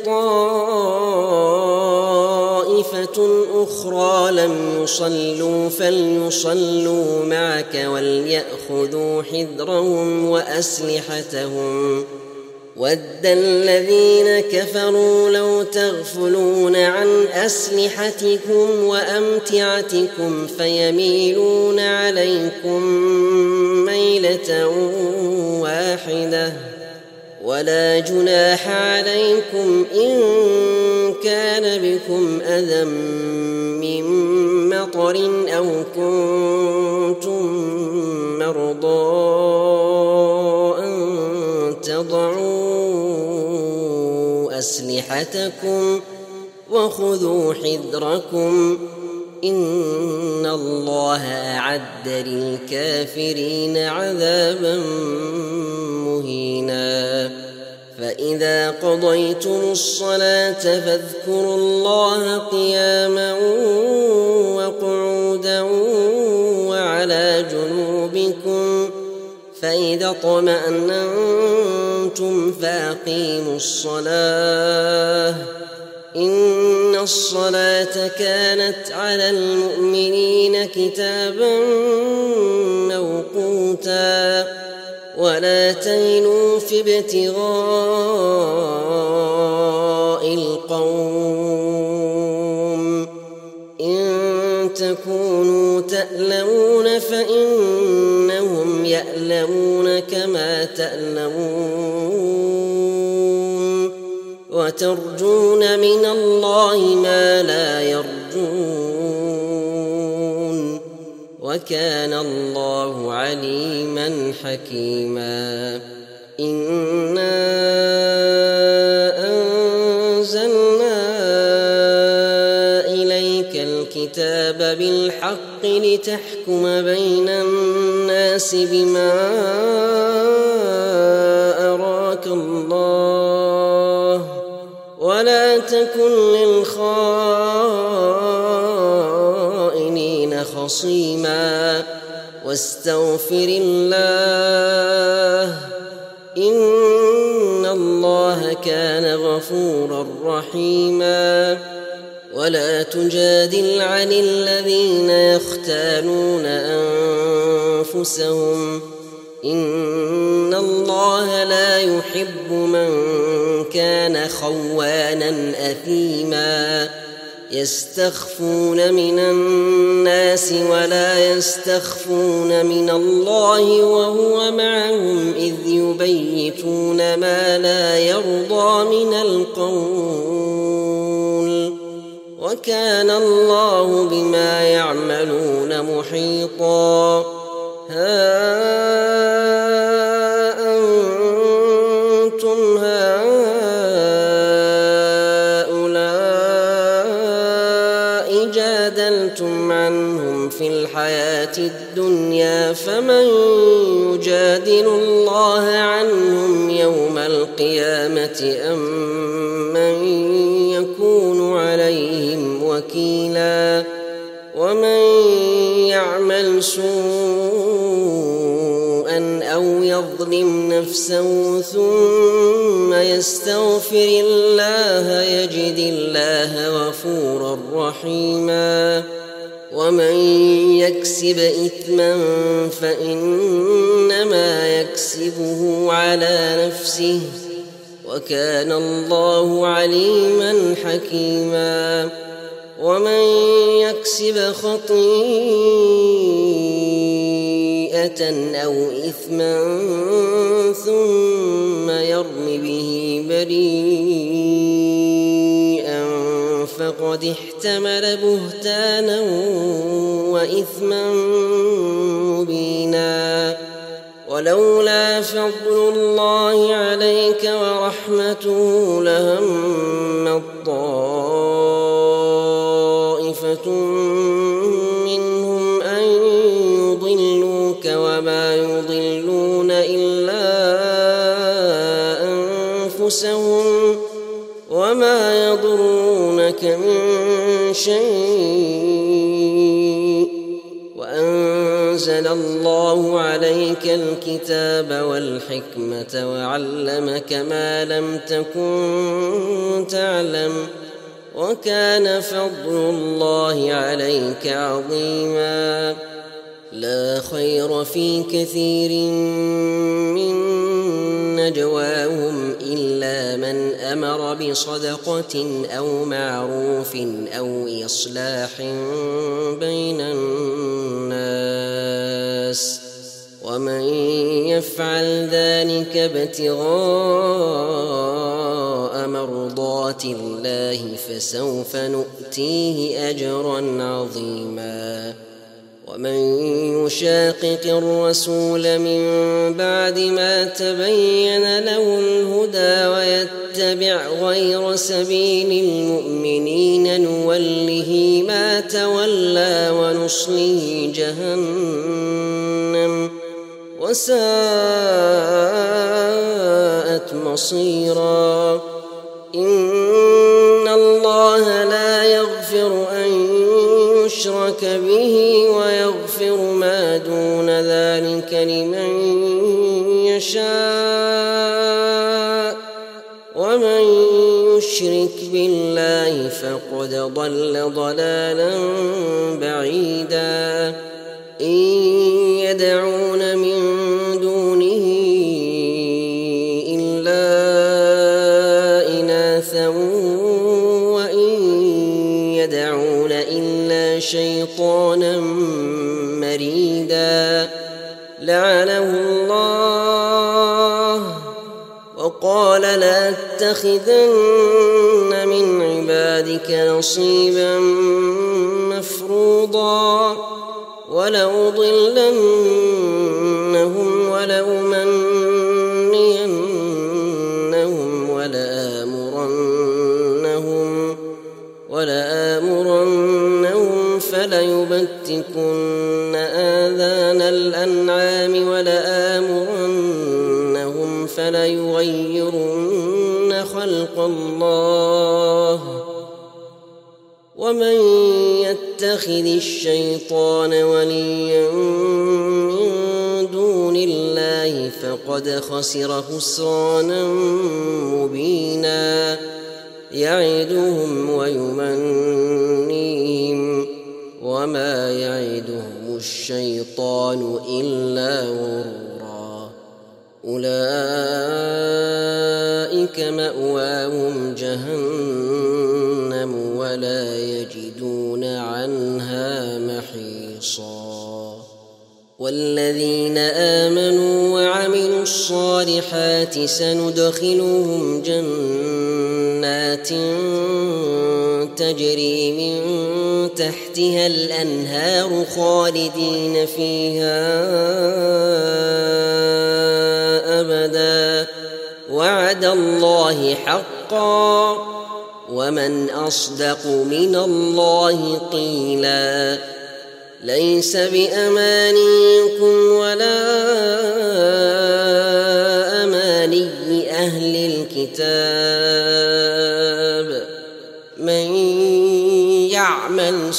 طائفة أخرى لم يصلوا فليصلوا معك وليأخذوا حذرهم وأسلحتهم. ود الذين كفروا لو تغفلون عن أسلحتكم وأمتعتكم فيميلون عليكم ميلة واحدة ولا جناح عليكم إن كان بكم أذى من مطر أو كنتم مرضى أن تضعوا أسلحتكم وخذوا حذركم إن الله أعد للكافرين عذابا مهينا. فإذا قضيتم الصلاة فاذكروا الله قياما وقعودا وعلى جنوبكم فإذا اطمأننتم فأقيموا الصلاة إن الصلاة كانت على المؤمنين كتابا موقوتا. ولا تهنوا في ابتغاء القوم إن تكونوا تألمون فإنهم يألمون كما تألمون وترجون من الله ما لا يرجون وكان الله عليما حكيما. إنا أنزلنا إليك الكتاب بالحق لتحكم بين الناس بما أراك الله ولا تكن للخائنين خصيما واستغفر الله إن الله كان غفورا رحيما. ولا تجادل عن الذين يختانون أنفسهم إن الله لا يحب من كان خوانا أثيما. يستخفون من الناس ولا يستخفون من الله وهو معهم إذ يبيتون ما لا يرضى من القول وكان الله بما يعملون محيطا. ها أنتم هؤلاء جادلتم عنهم في الحياة الدنيا فمن يجادل الله عنهم يوم القيامة أم من يكون عليهم وكيلا. ومن يعمل سوءا أو يظلم نفسه ثم يستغفر الله يجد الله غفورا رحيما. ومن يكسب إثما فإنما يكسبه على نفسه وكان الله عليما حكيما ومن يكسب خطيئة أو إثما ثم يرم به بريئا فقد احتمل بهتانا وإثما مبينا ولولا فضل الله عليك ورحمته لهم طائفة منهم أن يضلوك وما يضلون إلا أنفسهم وما يضرونك من شيء وأنزل الله عليك الكتاب والحكمة وعلمك ما لم تكن تعلم وكان فضل الله عليك عظيما لا خير في كثير من نجواهم إلا من أمر بصدقة أو معروف أو إصلاح بين الناس ومن يفعل ذلك ابتغاء مرضات الله فسوف نؤتيه أجرا عظيما ومن يشاقق الرسول من بعد ما تبين له الهدى ويتبع غير سبيل المؤمنين نوله ما تولى ونصله جهنم وساءت مصيرا إن الله لا يغفر أن يشرك به ويغفر ما دون ذلك لمن يشاء ومن يشرك بالله فقد ضل ضلالا بعيدا إن يدعون من دونه إلا إناثا وإن يدعون إلا شيطانا مريدا لعنه الله وقال لأتخذن من عبادك نصيبا مفروضا ولأضلنهم ولأمنينهم ولآمرنهم ولآمرنهم فليبتكن آذان الأنعام ولآمرنهم فليغيرن خلق الله ومن يتخذ الشيطان وليا من دون الله فقد خسر خسرانا مبينا يعدهم ويمنيهم وما يعدهم الشيطان إلا غرورا أولئك مأواهم جهنم ولا يجدون عنها محيصا والذين آمنوا وعملوا الصالحات سندخلهم جنات تجري من تحتها الأنهار خالدين فيها أبدا وعد الله حقا ومن أصدق من الله قيلا ليس بأمانيكم ولا أماني أهل الكتاب من يعمل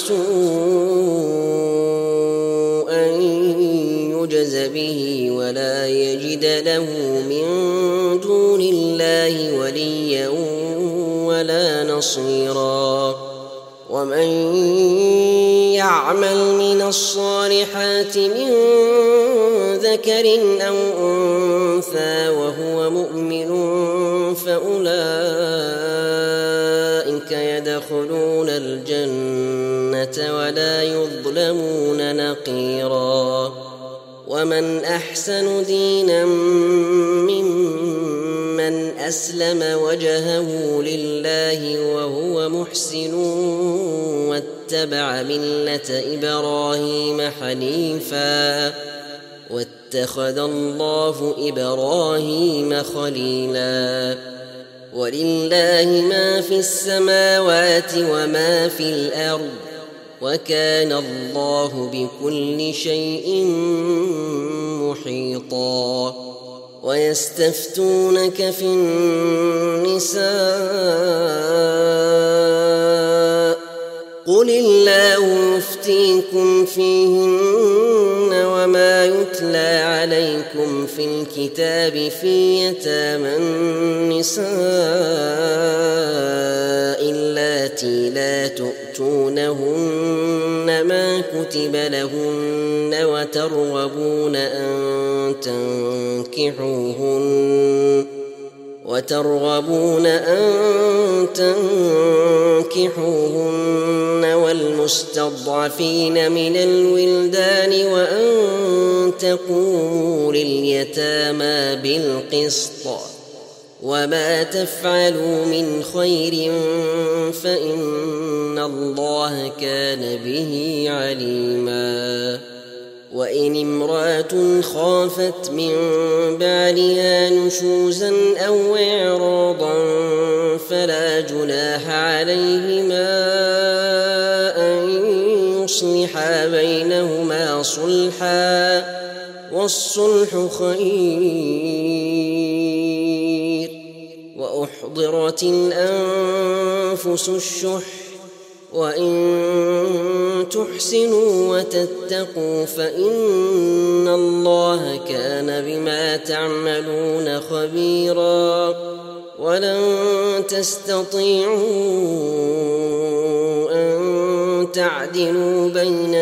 سوءا يجز به ولا يجد له من دون الله وليا ولا نصيرا ومن يعمل من الصالحات من ذكر أو أنثى وهو مؤمن فأولئك يدخلون الجنة ولا يظلمون نقيرا. ومن أحسن دينا ممن أسلم وجهه لله وهو محسن واتبع ملة إبراهيم حنيفا واتخذ الله إبراهيم خليلا. ولله ما في السماوات وما في الأرض وكان الله بكل شيء محيطا. ويستفتونك في النساء قل الله يفتيكم فيهن وما يتلى عليكم في الكتاب في يتامى النساء اللاتي لا تؤتونهن ما كتب لهن وترغبون أن تنكحوهن وترغبون أن تنكحوهن والمستضعفين من الولدان وأن تقوموا لليتامى بالقسط وما تفعلوا من خير فإن الله كان به عليما. وإن امرأة خافت من بعلها نشوزا أو إعراضا فلا جناح عليهما أن يصلحا بينهما صلحا والصلح خير. وأحضرت الأنفس الشح وإن تحسنوا وتتقوا فإن الله كان بما تعملون خبيرا. ولن تستطيعوا أن تعدلوا بين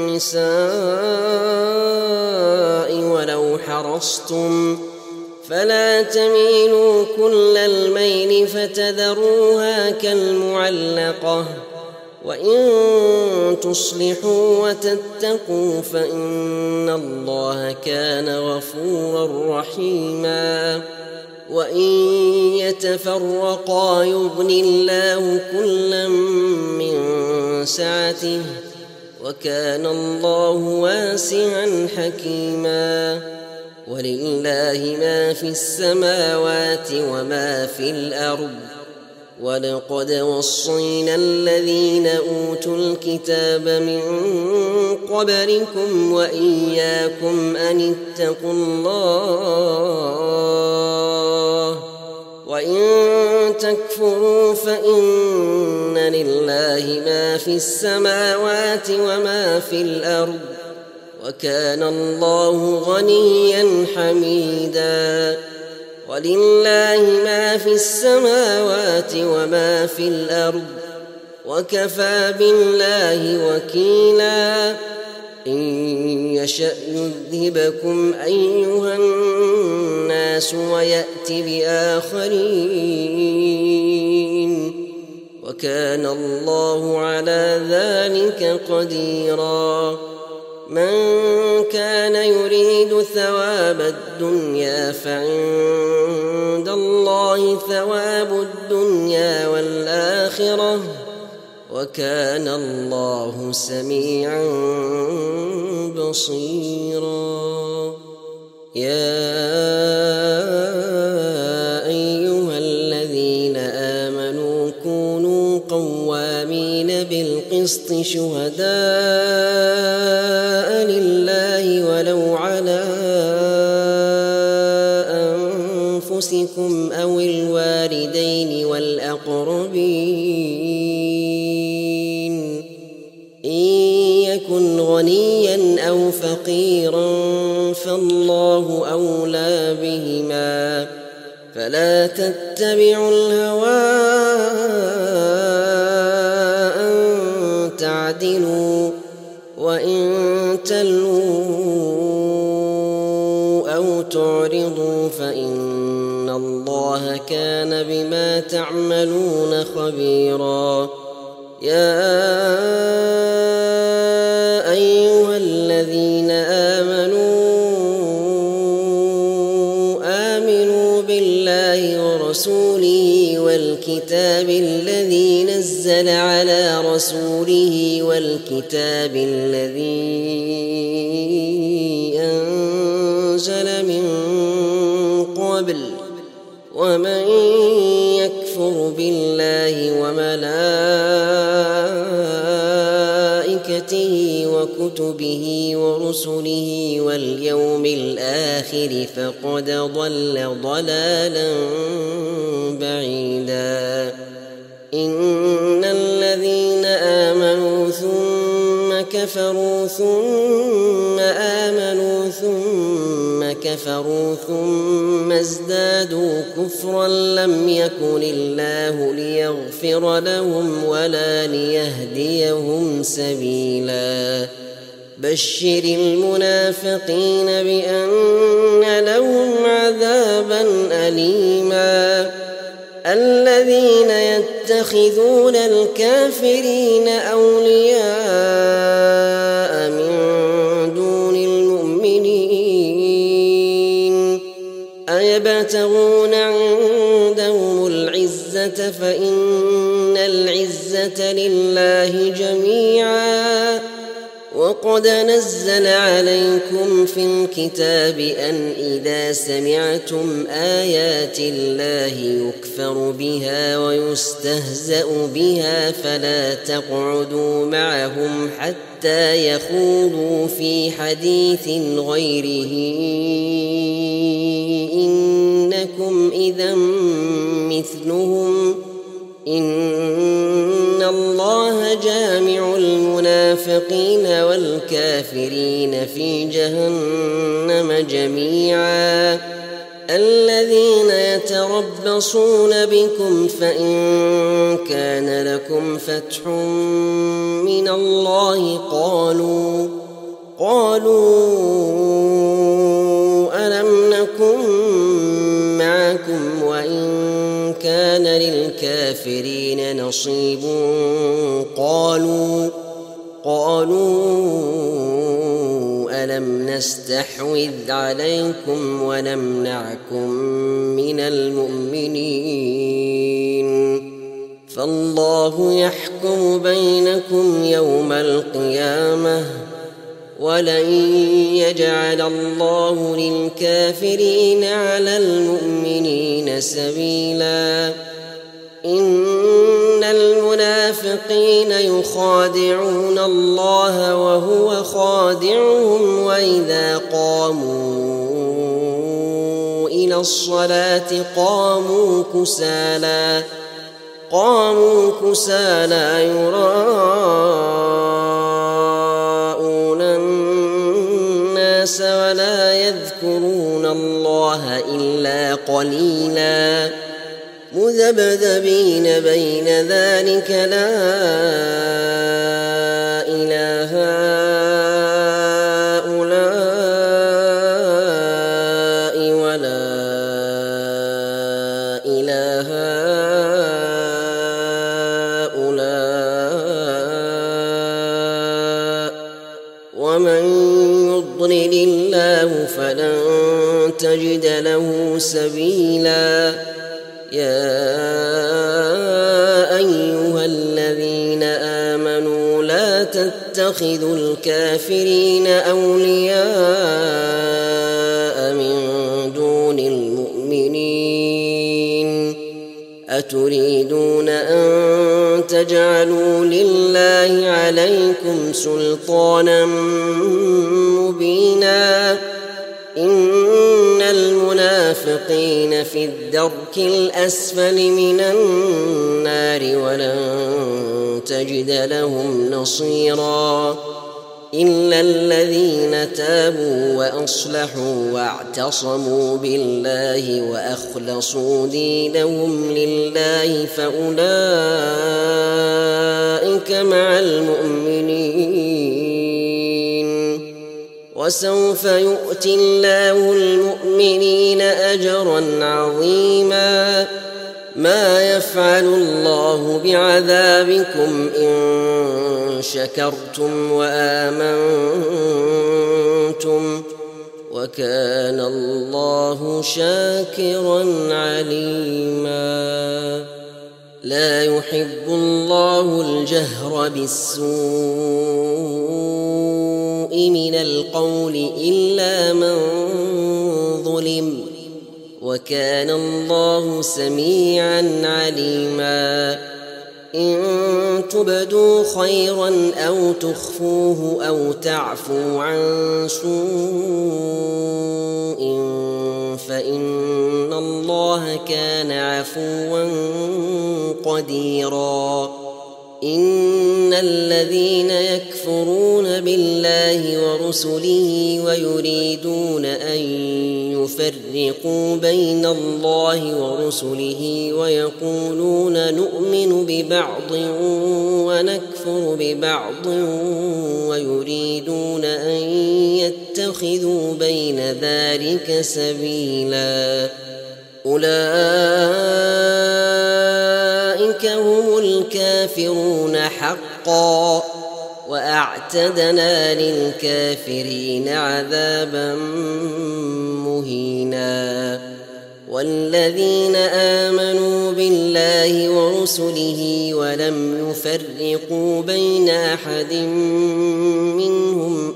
النساء ولو حرصتم فلا تميلوا كل الميل فتذروها كالمعلقة. وإن تصلحوا وتتقوا فإن الله كان غفورا رحيما. وإن يتفرقا يغن الله كلا من سعته وكان الله واسعا حكيما. ولله ما في السماوات وما في الأرض ولقد وصينا الذين أوتوا الكتاب من قبلكم وإياكم أن اتقوا الله وإن تكفروا فإن لله ما في السماوات وما في الأرض وكان الله غنيا حميدا. ولله ما في السماوات وما في الأرض وكفى بالله وكيلا. إن يشأ يذهبكم أيها الناس ويأت بآخرين وكان الله على ذلك قديرا. من كان يريد ثواب الدنيا فعند الله ثواب الدنيا والآخرة وكان الله سميعا بصيرا. يا أيها الذين آمنوا كونوا قوامين بالقسط شهداء لله ولو على أنفسكم أو الوالدين والأقربين إن يكن غنيا أو فقيرا فالله أولى بهما فلا تتبعوا الهوى أن تعدلوا وإن تلووا أو تعرضوا فإن الله كان بما تعملون خبيرا. يا أيها الذين آمنوا آمنوا بالله ورسوله والكتاب الذي نزل على رسوله والكتاب الذي أنزل من قبل، ومن يكفر بالله وملائكته وكتبه ورسله واليوم الآخر فقد ضل ضلالا بعيدا. إن الذين آمنوا ثم كفروا ثم آمنوا ثم كفروا ثم ازدادوا كفرا لم يكن الله ليغفر لهم ولا ليهديهم سبيلا. بشر المنافقين بأن لهم عذابا أليما. الذين يتخذون الكافرين أولياء من دون المؤمنين أيبتغون عندهم العزة فإن العزة لله جميعا. وقد نزل عليكم في الكتاب أن إذا سمعتم آيات الله يكفر بها ويستهزأ بها فلا تقعدوا معهم حتى يخوضوا في حديث غيره إنكم إذا مثلهم. إن الله جامع المنافقين والكافرين في جهنم جميعا. الذين يتربصون بكم فإن كان لكم فتح من الله قالوا قالوا ألم نكن معكم وإن كان للكافرين نصيب قالوا قالوا ألم نستحوذ عليكم ونمنعكم من المؤمنين فالله يحكم بينكم يوم القيامة ولن يجعل الله للكافرين على المؤمنين سبيلا. إن المنافقين يخادعون الله وهو خادعهم وإذا قاموا إلى الصلاة قاموا كسالى قاموا كسالى يراءون الناس ولا يذكرون الله إلا قليلا مذبذبين بين ذلك لا إله هؤلاء ولا إله هؤلاء ومن يضلل الله فلن تجد له سبيلا. يا أيها الذين آمنوا لا تتخذوا الكافرين أولياء من دون المؤمنين أتريدون أن تجعلوا لله عليكم سلطانا مبينا. إن المنافقين في الدرك الأسفل من النار ولن تجد لهم نصيرا إلا الذين تابوا وأصلحوا واعتصموا بالله وأخلصوا دينهم لله فأولئك مع المؤمنين وسوف يؤتي الله المؤمنين أجرا عظيما. ما يفعل الله بعذابكم إن شكرتم وآمنتم وكان الله شاكرا عليما. لا يحب الله الجهر بالسوء من القول إلا من ظلم وكان الله سميعا عليما. إن تبدوا خيرا أو تخفوه أو تعفوا عن سوء فإن الله كان عفوا قديرا. إن الذين يكفرون بالله ورسله ويريدون أن يفرقوا بين الله ورسله ويقولون نؤمن ببعض ونكفر ببعض ويريدون أن يتخذوا بين ذلك سبيلا أولئك هم الكافرون حقا وأعتدنا للكافرين عذابا مهينا. والذين آمنوا بالله ورسله ولم يفرقوا بين أحد منهم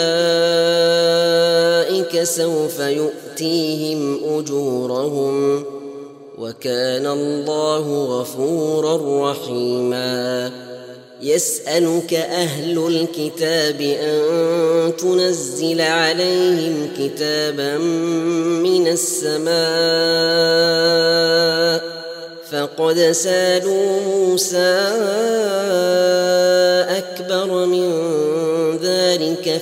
أولئك سوف يؤتيهم أجورهم وكان الله غفورا رحيما. يسألك أهل الكتاب أن تنزل عليهم كتابا من السماء فقد سألوا موسى أكبر من ذلك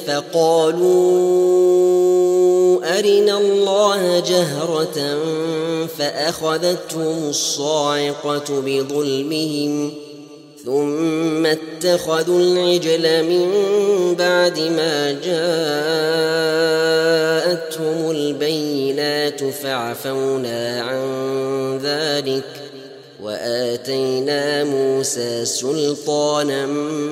فقالوا أرنا الله جهرة فأخذتهم الصاعقة بظلمهم ثم اتخذوا العجل من بعد ما جاءتهم البينات فعفونا عن ذلك وآتينا موسى سلطانا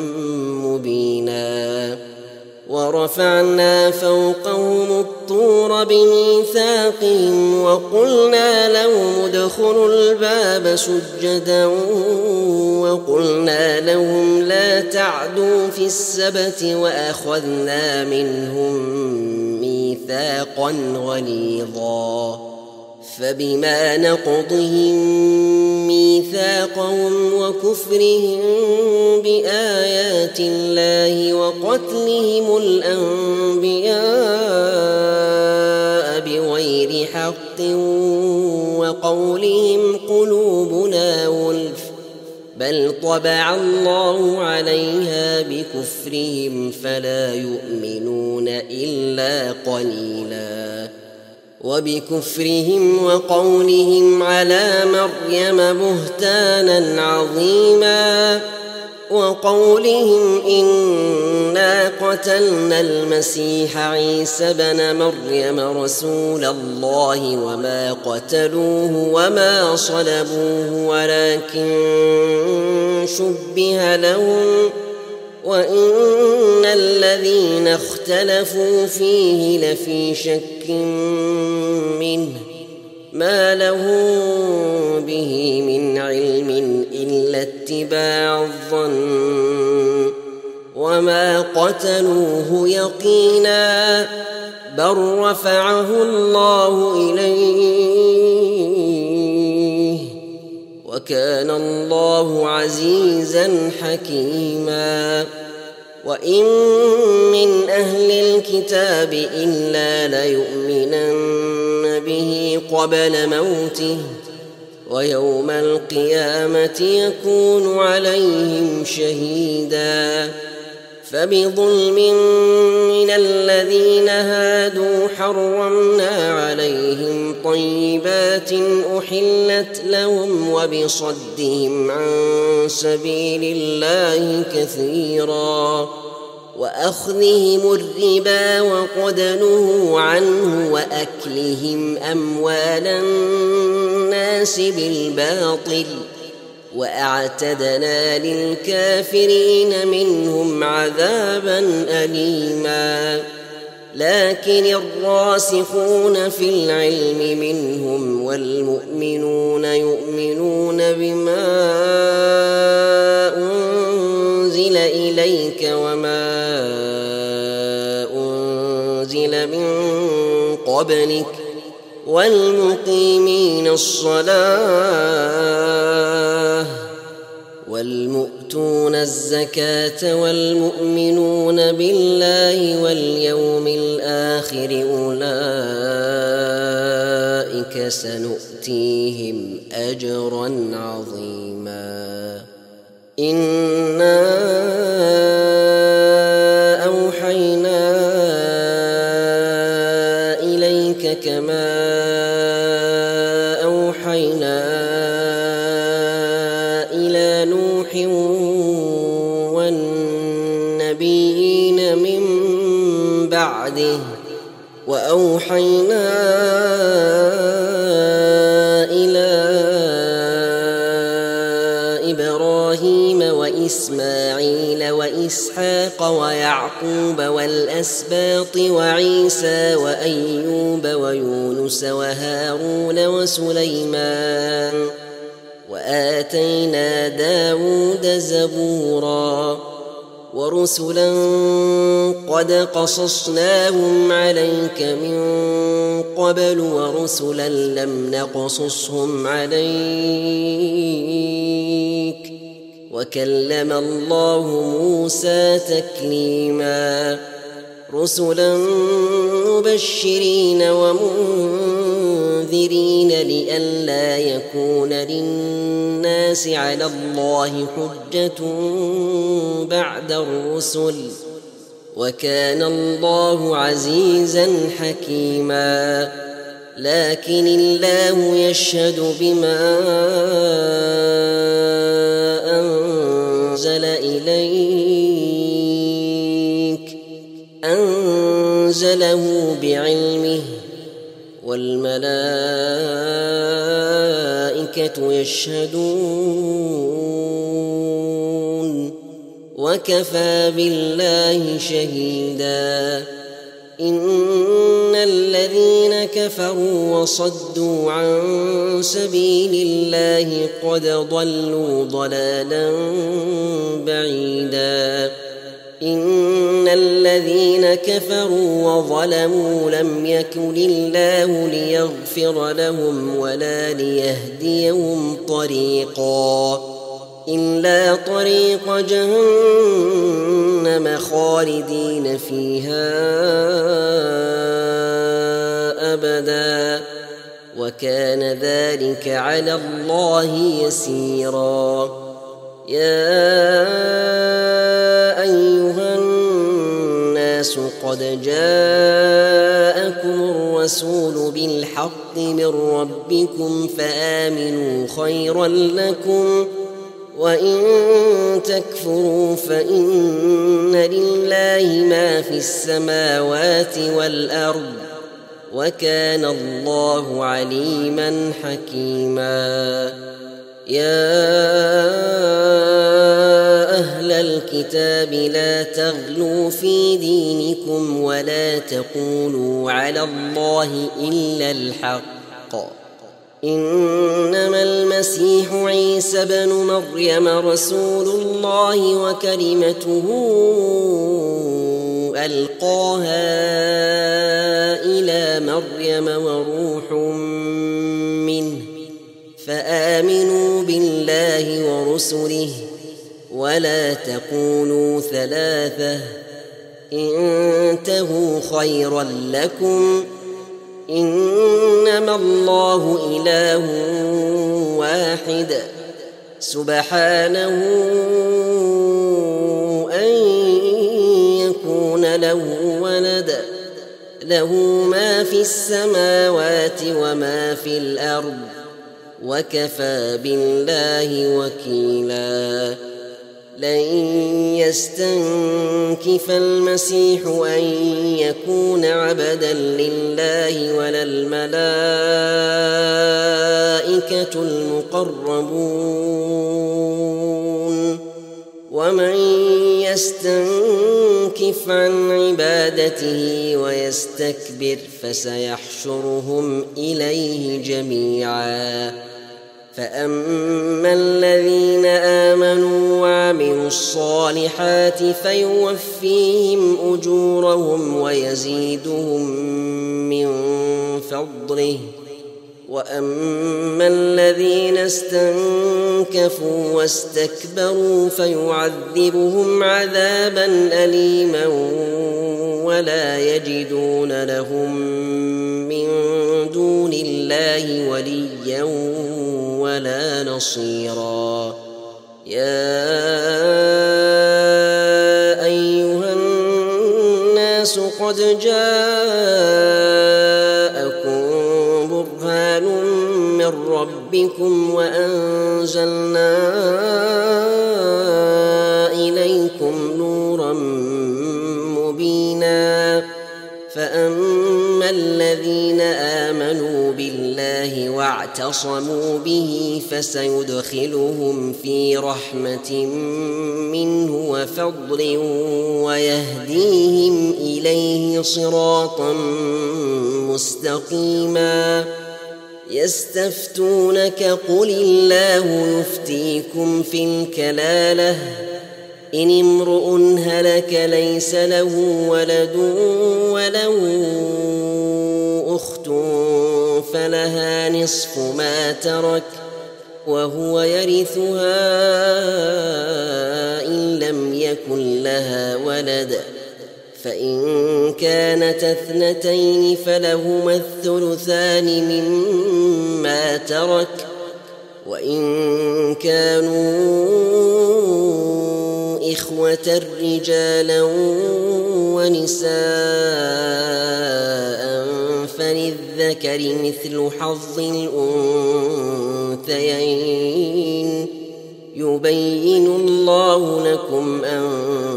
مبينا. ورفعنا فوقهم الطور بميثاقهم وقلنا لهم ادخلوا الباب سجدا وقلنا لهم لا تعدوا في السبت وأخذنا منهم ميثاقا غليظا. فبما نقضهم ميثاقهم وكفرهم بآيات الله وقتلهم الأنبياء بغير حق وقولهم قلوبنا غلف بل طبع الله عليها بكفرهم فلا يؤمنون إلا قليلا. وبكفرهم وقولهم على مريم بهتانا عظيما وقولهم إنا قتلنا المسيح عيسى بن مريم رسول الله وما قتلوه وما صلبوه ولكن شبه لهم وإن الذين اختلفوا فيه لفي شك منه ما لهم به من علم إلا اتباع الظن وما قتلوه يقينا بل رفعه الله إليه وكان الله عزيزا حكيما. وإن من أهل الكتاب إلا ليؤمنن به قبل موته ويوم القيامة يكون عليهم شهيدا. فبظلم من الذين هادوا حرمنا عليهم طيبات أحلت لهم وبصدهم عن سبيل الله كثيرا وأخذهم الربا وقد نهوا عنه وأكلهم أموال الناس بالباطل وأعتدنا للكافرين منهم عذابا أليما. لكن الراسخون في العلم منهم والمؤمنون يؤمنون بما أنزل إليك وما أنزل من قبلك والمقيمين الصلاة والمؤتون الزكاة والمؤمنون بالله واليوم الآخر أولئك سنؤتيهم أجرا عظيما. إنا أوحينا إليك كما أوحينا إلى نوح والنبيين من بعده وأوحينا إلى إبراهيم وإسماعيل وإسحاق ويعقوب والأسباط وعيسى وأيوب ويونس وهارون وسليمان وآتينا داود زبورا ورسلا قد قصصناهم عليك من قبل ورسلا لم نقصصهم عليك وكلم الله موسى تكليما. رسلا مبشرين ومنذرين لئلا يكون للناس على الله حجة بعد الرسل وكان الله عزيزا حكيما. لكن الله يشهد بما أنزل إليك أنزله بعلمه والملائكة يشهدون وكفى بالله شهيدا. إن الذين كفروا وصدوا عن سبيل الله قد ضلوا ضلالا بعيدا. إن الذين كفروا وظلموا لم يكن الله ليغفر لهم ولا ليهديهم طريقا إلا طريق جهنم خالدين فيها أبدا وكان ذلك على الله يسيرا. يا أيها الناس قد جاءكم الرسول بالحق من ربكم فآمنوا خيرا لكم وإن تكفروا فإن لله ما في السماوات والأرض وكان الله عليما حكيما. يا أهل الكتاب لا تغلوا في دينكم ولا تقولوا على الله إلا الحق. إنما المسيح عيسى بن مريم رسول الله وكلمته ألقاها إلى مريم وروح منه فآمنوا بالله ورسله ولا تقولوا ثلاثة انتهوا خيرا لكم إنما الله إله واحد سبحانه أن يكون له ولد له ما في السماوات وما في الأرض وكفى بالله وكيلا. لن يستنكف المسيح أن يكون عبدا لله ولا الملائكة المقربون ومن يستنكف عن عبادته ويستكبر فسيحشرهم إليه جميعا فأما الذين آمنوا وعملوا الصالحات فيوفيهم أجورهم ويزيدهم من فضله وأما الذين استنكفوا واستكبروا فيعذبهم عذابا أليما ولا يجدون لهم من دون الله وليا ولا نصيرا يا أيها الناس قد جاءكم برهان من ربكم وأنزلنا إليكم نورا مبينا فأما الذين آمنوا بالله واعتصموا به فسيدخلهم في رحمة منه وفضل ويهديهم إليه صراطا مستقيما يستفتونك قل الله يفتيكم في الكلالة إن امرؤ هلك ليس له ولد وله أخت فلها نصف ما ترك وهو يرثها إن لم يكن لها ولد فإن كانت اثنتين فلهما الثلثان مما ترك وإن كانوا إخوة رجالا ونساء فللذكر مثل حظ الأنثيين يبين الله لكم أن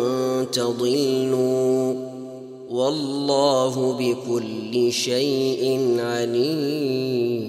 تضلوا والله بكل شيء عليم.